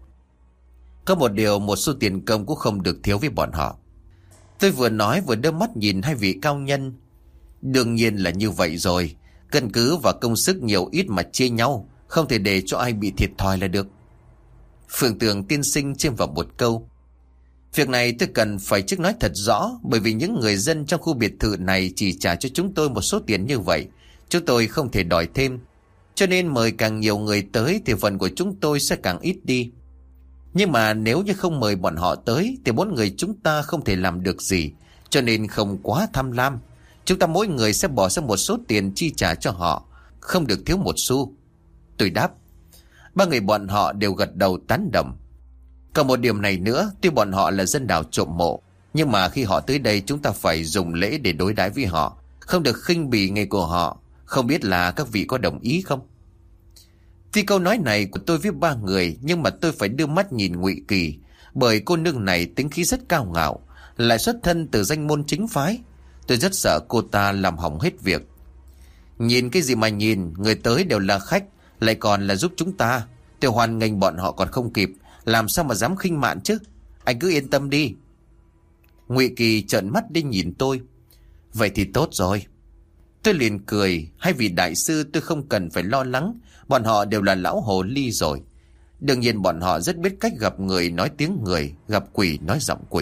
Có một điều, một số tiền công cũng không được thiếu với bọn họ. Tôi vừa nói vừa đưa mắt nhìn hai vị cao nhân. Đương nhiên là như vậy rồi. Căn cứ và công sức nhiều ít mà chia nhau, không thể để cho ai bị thiệt thòi là được. Phượng Tường tiên sinh chêm vào một câu. Việc này tôi cần phải trước nói thật rõ, bởi vì những người dân trong khu biệt thự này chỉ trả cho chúng tôi một số tiền như vậy. Chúng tôi không thể đòi thêm. Cho nên mời càng nhiều người tới thì phần của chúng tôi sẽ càng ít đi. Nhưng mà nếu như không mời bọn họ tới thì bốn người chúng ta không thể làm được gì. Cho nên không quá tham lam. Chúng ta mỗi người sẽ bỏ ra một số tiền chi trả cho họ, không được thiếu một xu. Tôi đáp. Ba người bọn họ đều gật đầu tán đồng. Còn một điểm này nữa, tuy bọn họ là dân đào trộm mộ, nhưng mà khi họ tới đây chúng ta phải dùng lễ để đối đãi với họ, không được khinh bỉ nghề của họ. Không biết là các vị có đồng ý không? Tuy câu nói này của tôi với ba người, nhưng mà tôi phải đưa mắt nhìn Ngụy Kỳ, bởi cô nương này tính khí rất cao ngạo, lại xuất thân từ danh môn chính phái. Tôi rất sợ cô ta làm hỏng hết việc. Nhìn cái gì mà nhìn, người tới đều là khách, lại còn là giúp chúng ta. Tôi hoan nghênh bọn họ còn không kịp, làm sao mà dám khinh mạn chứ? Anh cứ yên tâm đi. Ngụy Kỳ trợn mắt đi nhìn tôi. Vậy thì tốt rồi. Tôi liền cười. Hai vị đại sư tôi không cần phải lo lắng, bọn họ đều là lão hồ ly rồi. Đương nhiên bọn họ rất biết cách gặp người nói tiếng người, gặp quỷ nói giọng quỷ.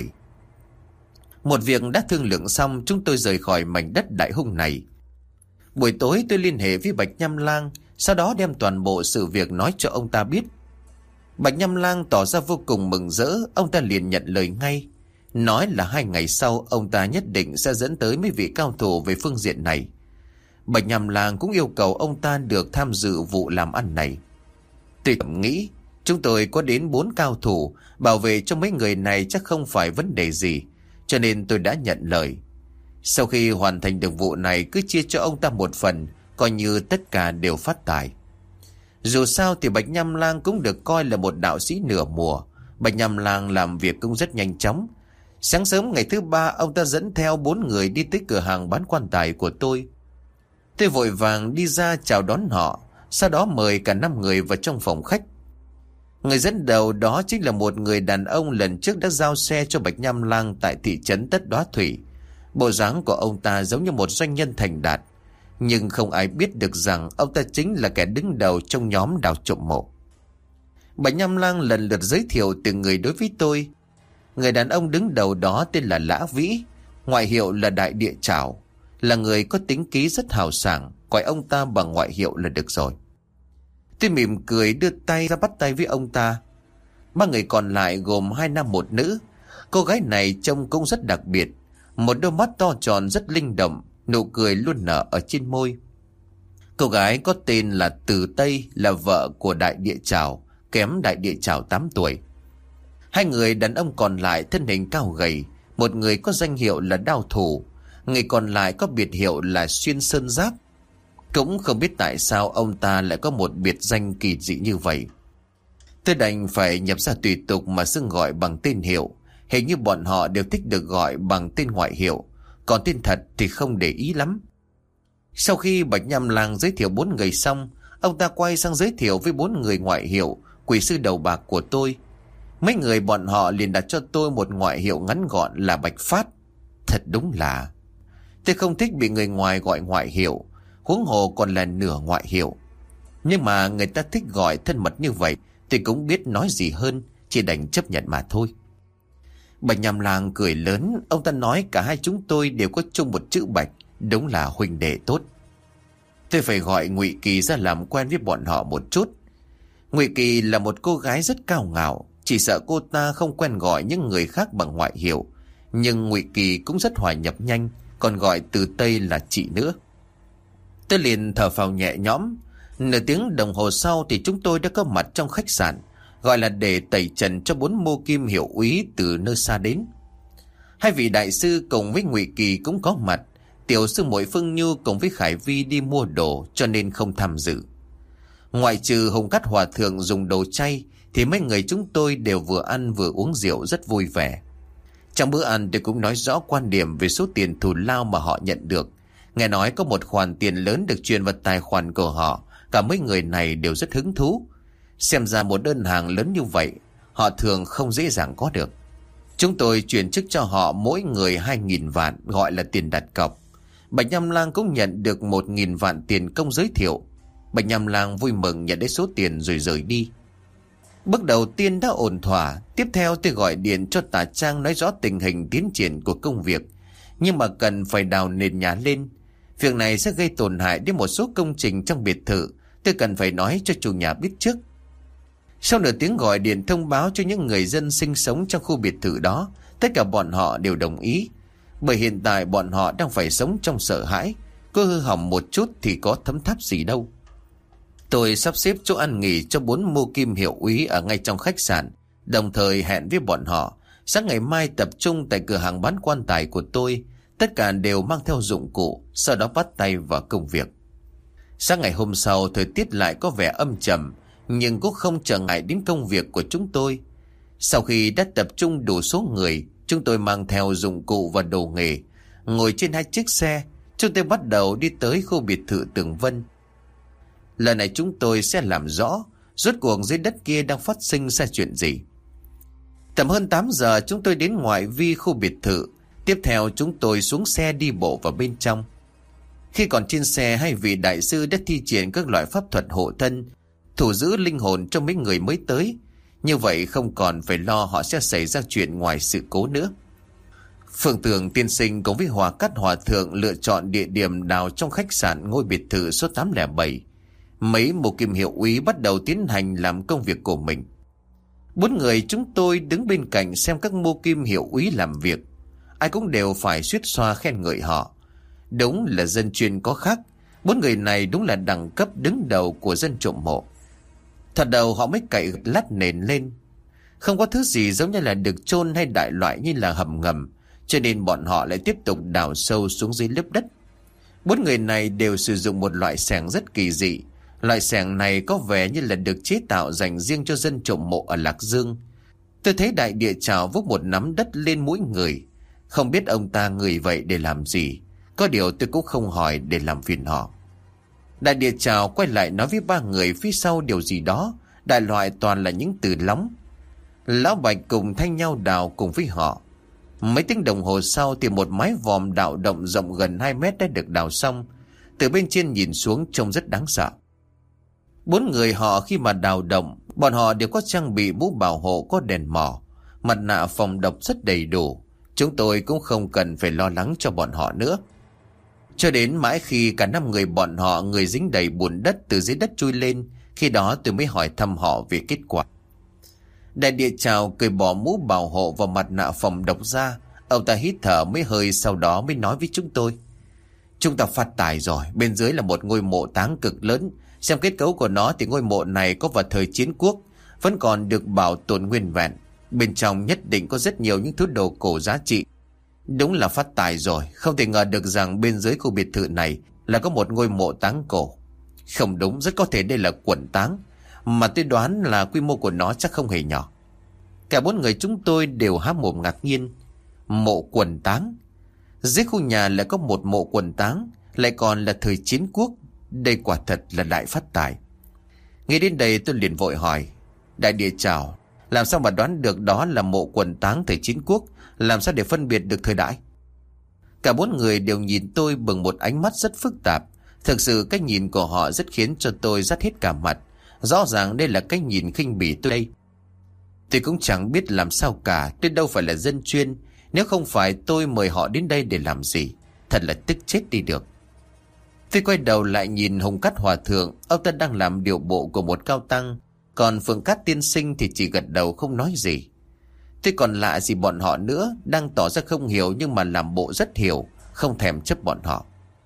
Một việc đã thương lượng xong, chúng tôi rời khỏi mảnh đất đại hung này. Buổi tối tôi liên hệ với Bạch Nham Lang, sau đó đem toàn bộ sự việc nói cho ông ta biết. Bạch Nham Lang tỏ ra vô cùng mừng rỡ, ông ta liền nhận lời ngay. Nói là 2 ngày sau ông ta nhất định sẽ dẫn tới mấy vị cao thủ về phương diện này. Bạch Nham Lang cũng yêu cầu ông ta được tham dự vụ làm ăn này. Tôi nghĩ chúng tôi có đến 4 cao thủ, bảo vệ cho mấy người này chắc không phải vấn đề gì, cho nên tôi đã nhận lời. Sau khi hoàn thành được vụ này, cứ chia cho ông ta một phần, coi như tất cả đều phát tài. Dù sao thì Bạch Nham Lang cũng được coi là một đạo sĩ nửa mùa. Bạch Nham Lang làm việc cũng rất nhanh chóng. Sáng sớm ngày thứ 3, ông ta dẫn theo 4 người đi tới cửa hàng bán quan tài của tôi. Tôi vội vàng đi ra chào đón họ, sau đó mời cả 5 người vào trong phòng khách. Người dẫn đầu đó chính là một người đàn ông lần trước đã giao xe cho Bạch Nham Lang tại thị trấn Tất Đóa Thủy. Bộ dáng của ông ta giống như một doanh nhân thành đạt, nhưng không ai biết được rằng ông ta chính là kẻ đứng đầu trong nhóm đào trộm mộ. Bạch Nham Lang lần lượt giới thiệu từng người đối với tôi. Người đàn ông đứng đầu đó tên là Lã Vĩ, ngoại hiệu là Đại Địa Trảo, là người có tính khí rất hào sảng, gọi ông ta bằng ngoại hiệu là được rồi. Tôi mỉm cười đưa tay ra bắt tay với ông ta. 3 người còn lại gồm 2 nam 1 nữ. Cô gái này trông cũng rất đặc biệt, một đôi mắt to tròn rất linh động, nụ cười luôn nở ở trên môi. Cô gái có tên là Từ Tây, là vợ của Đại Địa Trảo, kém Đại Địa Trảo 8 tuổi. 2 người đàn ông còn lại thân hình cao gầy, một người có danh hiệu là Đao Thủ, người còn lại có biệt hiệu là Xuyên Sơn Giáp. Cũng không biết tại sao ông ta lại có một biệt danh kỳ dị như vậy. Tôi đành phải nhập ra tùy tục mà xưng gọi bằng tên hiệu. Hình như bọn họ đều thích được gọi bằng tên ngoại hiệu, còn tên thật thì không để ý lắm. Sau khi Bạch Nham Lang giới thiệu 4 người xong, ông ta quay sang giới thiệu với 4 người ngoại hiệu quỷ sư đầu bạc của tôi. Mấy người bọn họ liền đặt cho tôi một ngoại hiệu ngắn gọn là Bạch Phát. Thật đúng là tôi không thích bị người ngoài gọi ngoại hiệu, huống hồ còn là nửa ngoại hiệu. Nhưng mà người ta thích gọi thân mật như vậy thì cũng biết nói gì hơn, chỉ đành chấp nhận mà thôi. Bạch Nham Lang cười lớn, ông ta nói cả hai chúng tôi đều có chung một chữ Bạch, đúng là huynh đệ tốt. Tôi phải gọi Ngụy Kỳ ra làm quen với bọn họ một chút. Ngụy Kỳ là một cô gái rất cao ngạo, chỉ sợ cô ta không quen gọi những người khác bằng ngoại hiệu. Nhưng Ngụy Kỳ cũng rất hòa nhập nhanh, còn gọi Từ Tây là chị nữa. Tôi liền thở phào nhẹ nhõm. Nửa tiếng đồng hồ sau thì chúng tôi đã có mặt trong khách sạn, gọi là để tẩy trần cho 4 mô kim hiệu úy từ nơi xa đến. 2 vị đại sư cùng với Ngụy Kỳ cũng có mặt. Tiểu sư muội Phương Nhu cùng với Khải Vi đi mua đồ cho nên không tham dự. Ngoại trừ Hồng Cát Hòa Thượng dùng đồ chay thì mấy người chúng tôi đều vừa ăn vừa uống rượu rất vui vẻ. Trong bữa ăn tôi cũng nói rõ quan điểm về số tiền thù lao mà họ nhận được. Nghe nói có một khoản tiền lớn được truyền vào tài khoản của họ, cả mấy người này đều rất hứng thú. Xem ra một đơn hàng lớn như vậy họ thường không dễ dàng có được. Chúng tôi chuyển chức cho họ mỗi người 2.000 vạn, gọi là tiền đặt cọc. Bạch Nham Lang cũng nhận được 1.000 vạn tiền công giới thiệu. Bạch Nham Lang vui mừng nhận đến số tiền rồi rời đi. Bước đầu tiên đã ổn thỏa. Tiếp theo tôi gọi điện cho Tả Trang nói rõ tình hình tiến triển của công việc, nhưng mà cần phải đào nền nhà lên. Việc này sẽ gây tổn hại đến một số công trình trong biệt thự, tôi cần phải nói cho chủ nhà biết trước. Sau nửa tiếng gọi điện thông báo cho những người dân sinh sống trong khu biệt thự đó, tất cả bọn họ đều đồng ý. Bởi hiện tại bọn họ đang phải sống trong sợ hãi, có hư hỏng một chút thì có thấm tháp gì đâu. Tôi sắp xếp chỗ ăn nghỉ cho 4 mô kim hiệu úy ở ngay trong khách sạn, đồng thời hẹn với bọn họ sáng ngày mai tập trung tại cửa hàng bán quan tài của tôi. Tất cả đều mang theo dụng cụ, sau đó bắt tay vào công việc. Sáng ngày hôm sau thời tiết lại có vẻ âm trầm, nhưng cũng không trở ngại đến công việc của chúng tôi. Sau khi đã tập trung đủ số người, chúng tôi mang theo dụng cụ và đồ nghề, ngồi trên 2 chiếc xe, chúng tôi bắt đầu đi tới khu biệt thự Tường Vân. Lần này chúng tôi sẽ làm rõ rốt cuộc dưới đất kia đang phát sinh ra chuyện gì. Tầm hơn 8 giờ chúng tôi đến ngoại vi khu biệt thự. Tiếp theo chúng tôi xuống xe đi bộ vào bên trong. Khi còn trên xe, 2 vị đại sư đã thi triển các loại pháp thuật hộ thân. thủ giữ linh hồn cho mấy người mới tới. Như vậy không còn phải lo họ sẽ xảy ra chuyện ngoài sự cố nữa. Phượng Tường tiên sinh cùng với Hòa Cát Hòa thượng lựa chọn địa điểm đào trong khách sạn ngôi biệt thự số 807. Mấy mộ kim hiệu úy bắt đầu tiến hành làm công việc của mình. 4 người chúng tôi đứng bên cạnh xem các mộ kim hiệu úy làm việc. Ai cũng đều phải suýt xoa khen ngợi họ. Đúng là dân chuyên có khác. 4 người này đúng là đẳng cấp đứng đầu của dân trộm mộ. Thật đầu họ mới cậy lát nền lên. Không có thứ gì giống như là được chôn hay đại loại như là hầm ngầm, cho nên bọn họ lại tiếp tục đào sâu xuống dưới lớp đất. 4 người này đều sử dụng một loại xẻng rất kỳ dị. Loại xẻng này có vẻ như là được chế tạo dành riêng cho dân trộm mộ ở Lạc Dương. Tôi thấy đại địa Trào vốc một nắm đất lên mỗi người. Không biết ông ta ngửi vậy để làm gì. Có điều tôi cũng không hỏi để làm phiền họ. Đại địa Trào quay lại nói với 3 người phía sau điều gì đó. Đại loại toàn là những từ lóng. Lão Bạch cùng thay nhau đào cùng với họ. Mấy tiếng đồng hồ sau thì một mái vòm đạo động rộng gần 2 mét đã được đào xong. Từ bên trên nhìn xuống trông rất đáng sợ. 4 người họ khi mà đào động, bọn họ đều có trang bị mũ bảo hộ, có đèn mò, mặt nạ phòng độc rất đầy đủ. Chúng tôi cũng không cần phải lo lắng cho bọn họ nữa. Cho đến mãi khi cả 5 người bọn họ, người dính đầy bùn đất từ dưới đất chui lên, khi đó tôi mới hỏi thăm họ về kết quả. Đại địa Trào cởi bỏ mũ bảo hộ và mặt nạ phòng độc ra. Ông ta hít thở mấy hơi, sau đó mới nói với chúng tôi: chúng ta phát tài rồi. Bên dưới là một ngôi mộ táng cực lớn. Xem kết cấu của nó thì ngôi mộ này có vào thời chiến quốc, vẫn còn được bảo tồn nguyên vẹn. Bên trong nhất định có rất nhiều những thứ đồ cổ giá trị. Đúng là phát tài rồi. Không thể ngờ được rằng bên dưới khu biệt thự này là có một ngôi mộ táng cổ. Không đúng, rất có thể đây là quần táng, mà tôi đoán là quy mô của nó chắc không hề nhỏ. Cả 4 người chúng tôi đều há mồm ngạc nhiên. Mộ quần táng? Dưới khu nhà lại có một mộ quần táng, lại còn là thời chiến quốc. Đây quả thật là đại phát tài. Nghe đến đây tôi liền vội hỏi: đại địa Trào, làm sao mà đoán được đó là mộ quần táng thời chiến quốc? Làm sao để phân biệt được thời đại? Cả 4 người đều nhìn tôi bằng một ánh mắt rất phức tạp. Thực sự cách nhìn của họ rất khiến cho tôi rát hết cả mặt. Rõ ràng đây là cách nhìn khinh bỉ tôi đây. Tôi cũng chẳng biết làm sao cả. Tôi đâu phải là dân chuyên. Nếu không phải tôi mời họ đến đây để làm gì? Thật là tức chết đi được. Tôi quay đầu lại nhìn Hồng Cát Hòa thượng. Ông ta đang làm điệu bộ của một cao tăng. Còn Phượng Cát tiên sinh thì chỉ gật đầu không nói gì. Tôi còn lạ gì bọn họ nữa. Đang tỏ ra không hiểu nhưng mà làm bộ rất hiểu, không thèm chấp bọn họ.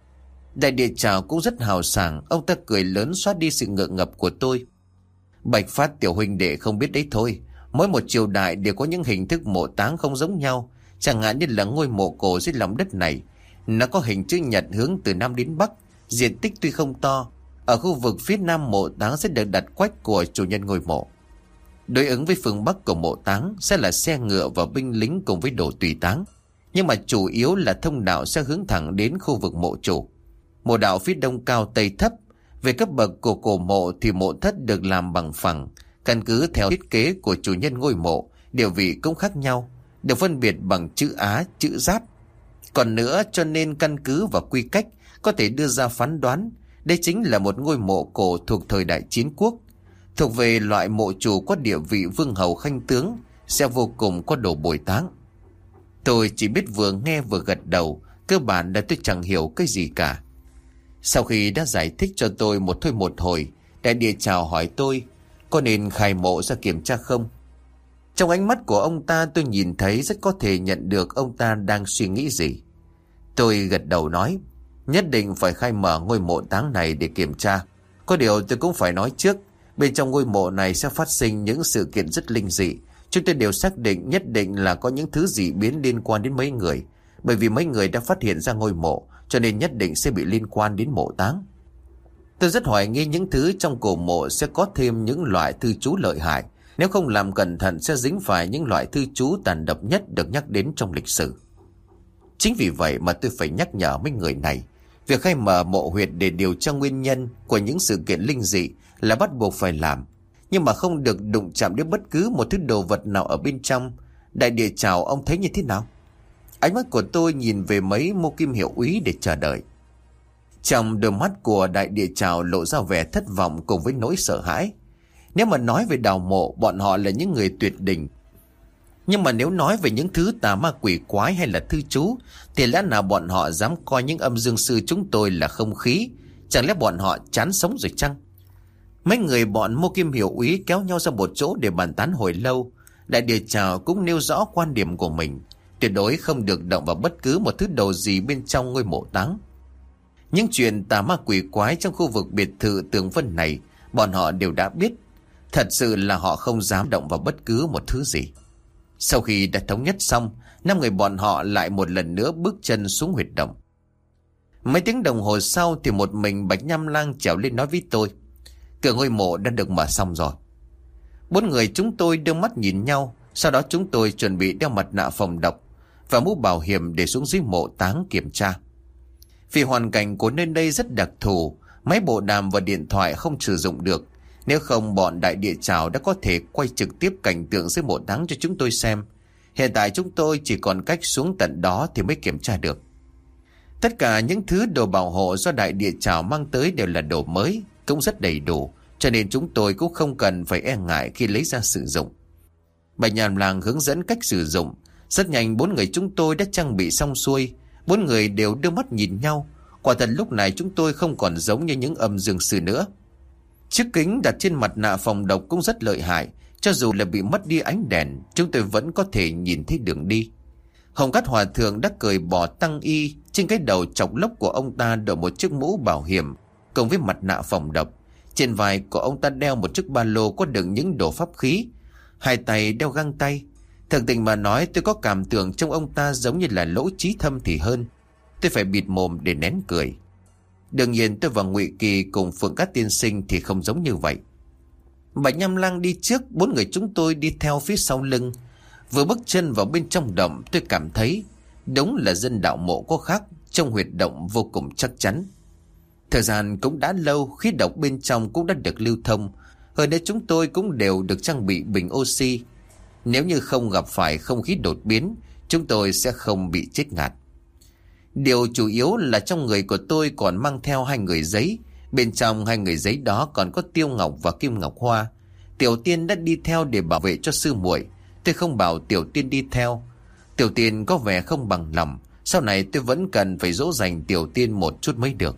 Đại địa Trào cũng rất hào sảng. Ông ta cười lớn xóa đi sự ngượng ngập của tôi. Bạch Phát tiểu huynh đệ không biết đấy thôi. Mỗi một triều đại đều có những hình thức mộ táng không giống nhau. Chẳng hạn như là ngôi mộ cổ dưới lòng đất này, nó có hình chữ nhật hướng từ Nam đến Bắc. Diện tích tuy không to. Ở khu vực phía Nam mộ táng sẽ được đặt quách của chủ nhân ngôi mộ. Đối ứng với phương Bắc của mộ táng sẽ là xe ngựa và binh lính cùng với đồ tùy táng. Nhưng mà chủ yếu là thông đạo sẽ hướng thẳng đến khu vực mộ chủ. Mộ đạo phía đông cao tây thấp. Về cấp bậc của cổ mộ thì mộ thất được làm bằng phẳng. Căn cứ theo thiết kế của chủ nhân ngôi mộ, địa vị cũng khác nhau, được phân biệt bằng chữ Á, chữ Giáp. Còn nữa, cho nên căn cứ và quy cách có thể đưa ra phán đoán đây chính là một ngôi mộ cổ thuộc thời đại chiến quốc, thuộc về loại mộ chủ có địa vị vương hầu khanh tướng, sẽ vô cùng có đồ bồi táng. Tôi chỉ biết vừa nghe vừa gật đầu, cơ bản là tôi chẳng hiểu cái gì cả. Sau khi đã giải thích cho tôi một thôi một hồi, đại địa Trào hỏi tôi có nên khai mộ ra kiểm tra không. Trong ánh mắt của ông ta tôi nhìn thấy rất có thể nhận được ông ta đang suy nghĩ gì. Tôi gật đầu nói nhất định phải khai mở ngôi mộ táng này để kiểm tra. Có điều tôi cũng phải nói trước, bên trong ngôi mộ này sẽ phát sinh những sự kiện rất linh dị. Chúng tôi đều xác định nhất định là có những thứ dị biến liên quan đến mấy người. Bởi vì mấy người đã phát hiện ra ngôi mộ, cho nên nhất định sẽ bị liên quan đến mộ táng. Tôi rất hoài nghi những thứ trong cổ mộ sẽ có thêm những loại thư chú lợi hại. Nếu không làm cẩn thận sẽ dính phải những loại thư chú tàn độc nhất được nhắc đến trong lịch sử. Chính vì vậy mà tôi phải nhắc nhở mấy người này, việc khai mở mộ huyệt để điều tra nguyên nhân của những sự kiện linh dị là bắt buộc phải làm. Nhưng mà không được đụng chạm đến bất cứ một thứ đồ vật nào ở bên trong. Đại địa Trào, ông thấy như thế nào? Ánh mắt của tôi nhìn về mấy mô kim hiệu úy để chờ đợi. Trong đôi mắt của đại địa Trào lộ ra vẻ thất vọng cùng với nỗi sợ hãi. Nếu mà nói về đào mộ, bọn họ là những người tuyệt đỉnh. Nhưng mà nếu nói về những thứ tà ma quỷ quái hay là thư chú, thì lẽ nào bọn họ dám coi những âm dương sư chúng tôi là không khí? Chẳng lẽ bọn họ chán sống rồi chăng? Mấy người bọn Mô Kim Hiểu Úy kéo nhau ra một chỗ để bàn tán hồi lâu. Đại địa Trào cũng nêu rõ quan điểm của mình, tuyệt đối không được động vào bất cứ một thứ đồ gì bên trong ngôi mộ táng. Những chuyện tà ma quỷ quái trong khu vực biệt thự Tường Vân này, bọn họ đều đã biết. Thật sự là họ không dám động vào bất cứ một thứ gì. Sau khi đã thống nhất xong, 5 người bọn họ lại một lần nữa bước chân xuống huyệt động. Mấy tiếng đồng hồ sau thì một mình Bạch Nham Lang trèo lên nói với tôi: cửa ngôi mộ đã được mở xong rồi. 4 người chúng tôi đưa mắt nhìn nhau. Sau đó chúng tôi chuẩn bị đeo mặt nạ phòng độc và mũ bảo hiểm để xuống dưới mộ táng kiểm tra. Vì hoàn cảnh của nơi đây rất đặc thù, máy bộ đàm và điện thoại không sử dụng được. Nếu không, bọn Đại Địa Trào đã có thể quay trực tiếp cảnh tượng dưới mộ táng cho chúng tôi xem. Hiện tại chúng tôi chỉ còn cách xuống tận đó thì mới kiểm tra được. Tất cả những thứ đồ bảo hộ do Đại Địa Trào mang tới đều là đồ mới, cũng rất đầy đủ, cho nên chúng tôi cũng không cần phải e ngại khi lấy ra sử dụng. Bạch Nham Lang hướng dẫn cách sử dụng. Rất nhanh 4 người chúng tôi đã trang bị xong xuôi. 4 người đều đưa mắt nhìn nhau. Quả thật lúc này chúng tôi không còn giống như những âm dương sư nữa. Chiếc kính đặt trên mặt nạ phòng độc cũng rất lợi hại. Cho dù là bị mất đi ánh đèn, chúng tôi vẫn có thể nhìn thấy đường đi. Hồng Cát Hòa Thượng đã cởi bỏ tăng y. Trên cái đầu chọc lốc của ông ta đội một chiếc mũ bảo hiểm cùng với mặt nạ phòng độc. Trên vai của ông ta đeo một chiếc ba lô có đựng những đồ pháp khí. 2 tay đeo găng tay. Thực tình mà nói, tôi có cảm tưởng trông ông ta giống như là Lỗ Chí Thâm thì hơn. Tôi phải bịt mồm để nén cười. Đương nhiên tôi và Ngụy Kỳ cùng Phượng Cát tiên sinh thì không giống như vậy. Bạch Nham Lang đi trước, 4 người chúng tôi đi theo phía sau lưng. Vừa bước chân vào bên trong động, tôi cảm thấy đúng là dân đạo mộ có khác. Trong huyệt động vô cùng chắc chắn. Thời gian cũng đã lâu, khí độc bên trong cũng đã được lưu thông. Hơn nữa chúng tôi cũng đều được trang bị bình oxy. Nếu như không gặp phải không khí đột biến, chúng tôi sẽ không bị chết ngạt. Điều chủ yếu là trong người của tôi còn mang theo 2 người giấy. Bên trong 2 người giấy đó còn có Tiêu Ngọc và Kim Ngọc Hoa. Tiểu Tiên đã đi theo để bảo vệ cho sư muội. Tôi không bảo Tiểu Tiên đi theo. Tiểu Tiên có vẻ không bằng lòng. Sau này tôi vẫn cần phải dỗ dành Tiểu Tiên một chút mới được.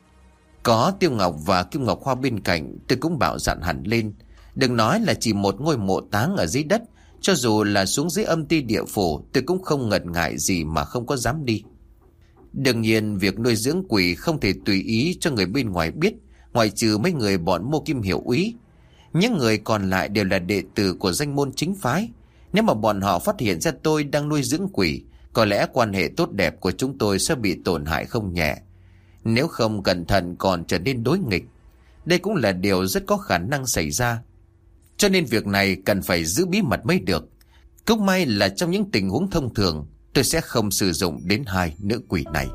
Có Tiêu Ngọc và Kim Ngọc Hoa bên cạnh, tôi cũng bảo dặn hẳn lên. Đừng nói là chỉ một ngôi mộ táng ở dưới đất. Cho dù là xuống dưới âm ti địa phủ, tôi cũng không ngần ngại gì mà không có dám đi. Đương nhiên việc nuôi dưỡng quỷ không thể tùy ý cho người bên ngoài biết, ngoại trừ mấy người bọn Mô Kim Hiểu Úy. Những người còn lại đều là đệ tử của danh môn chính phái. Nếu mà bọn họ phát hiện ra tôi đang nuôi dưỡng quỷ, có lẽ quan hệ tốt đẹp của chúng tôi sẽ bị tổn hại không nhẹ. Nếu không cẩn thận còn trở nên đối nghịch. Đây cũng là điều rất có khả năng xảy ra. Cho nên việc này cần phải giữ bí mật mới được. Cũng may là trong những tình huống thông thường, tôi sẽ không sử dụng đến 2 nữ quỷ này.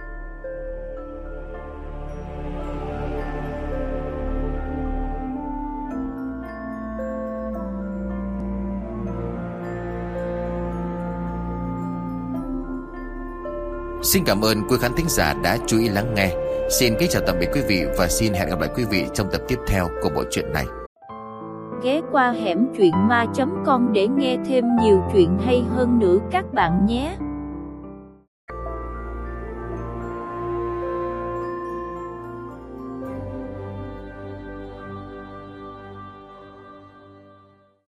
Xin cảm ơn quý khán thính giả đã chú ý lắng nghe. Xin kính chào tạm biệt quý vị và xin hẹn gặp lại quý vị trong tập tiếp theo của bộ truyện này. Ghé qua hẻm truyện ma.com để nghe thêm nhiều chuyện hay hơn nữa các bạn nhé.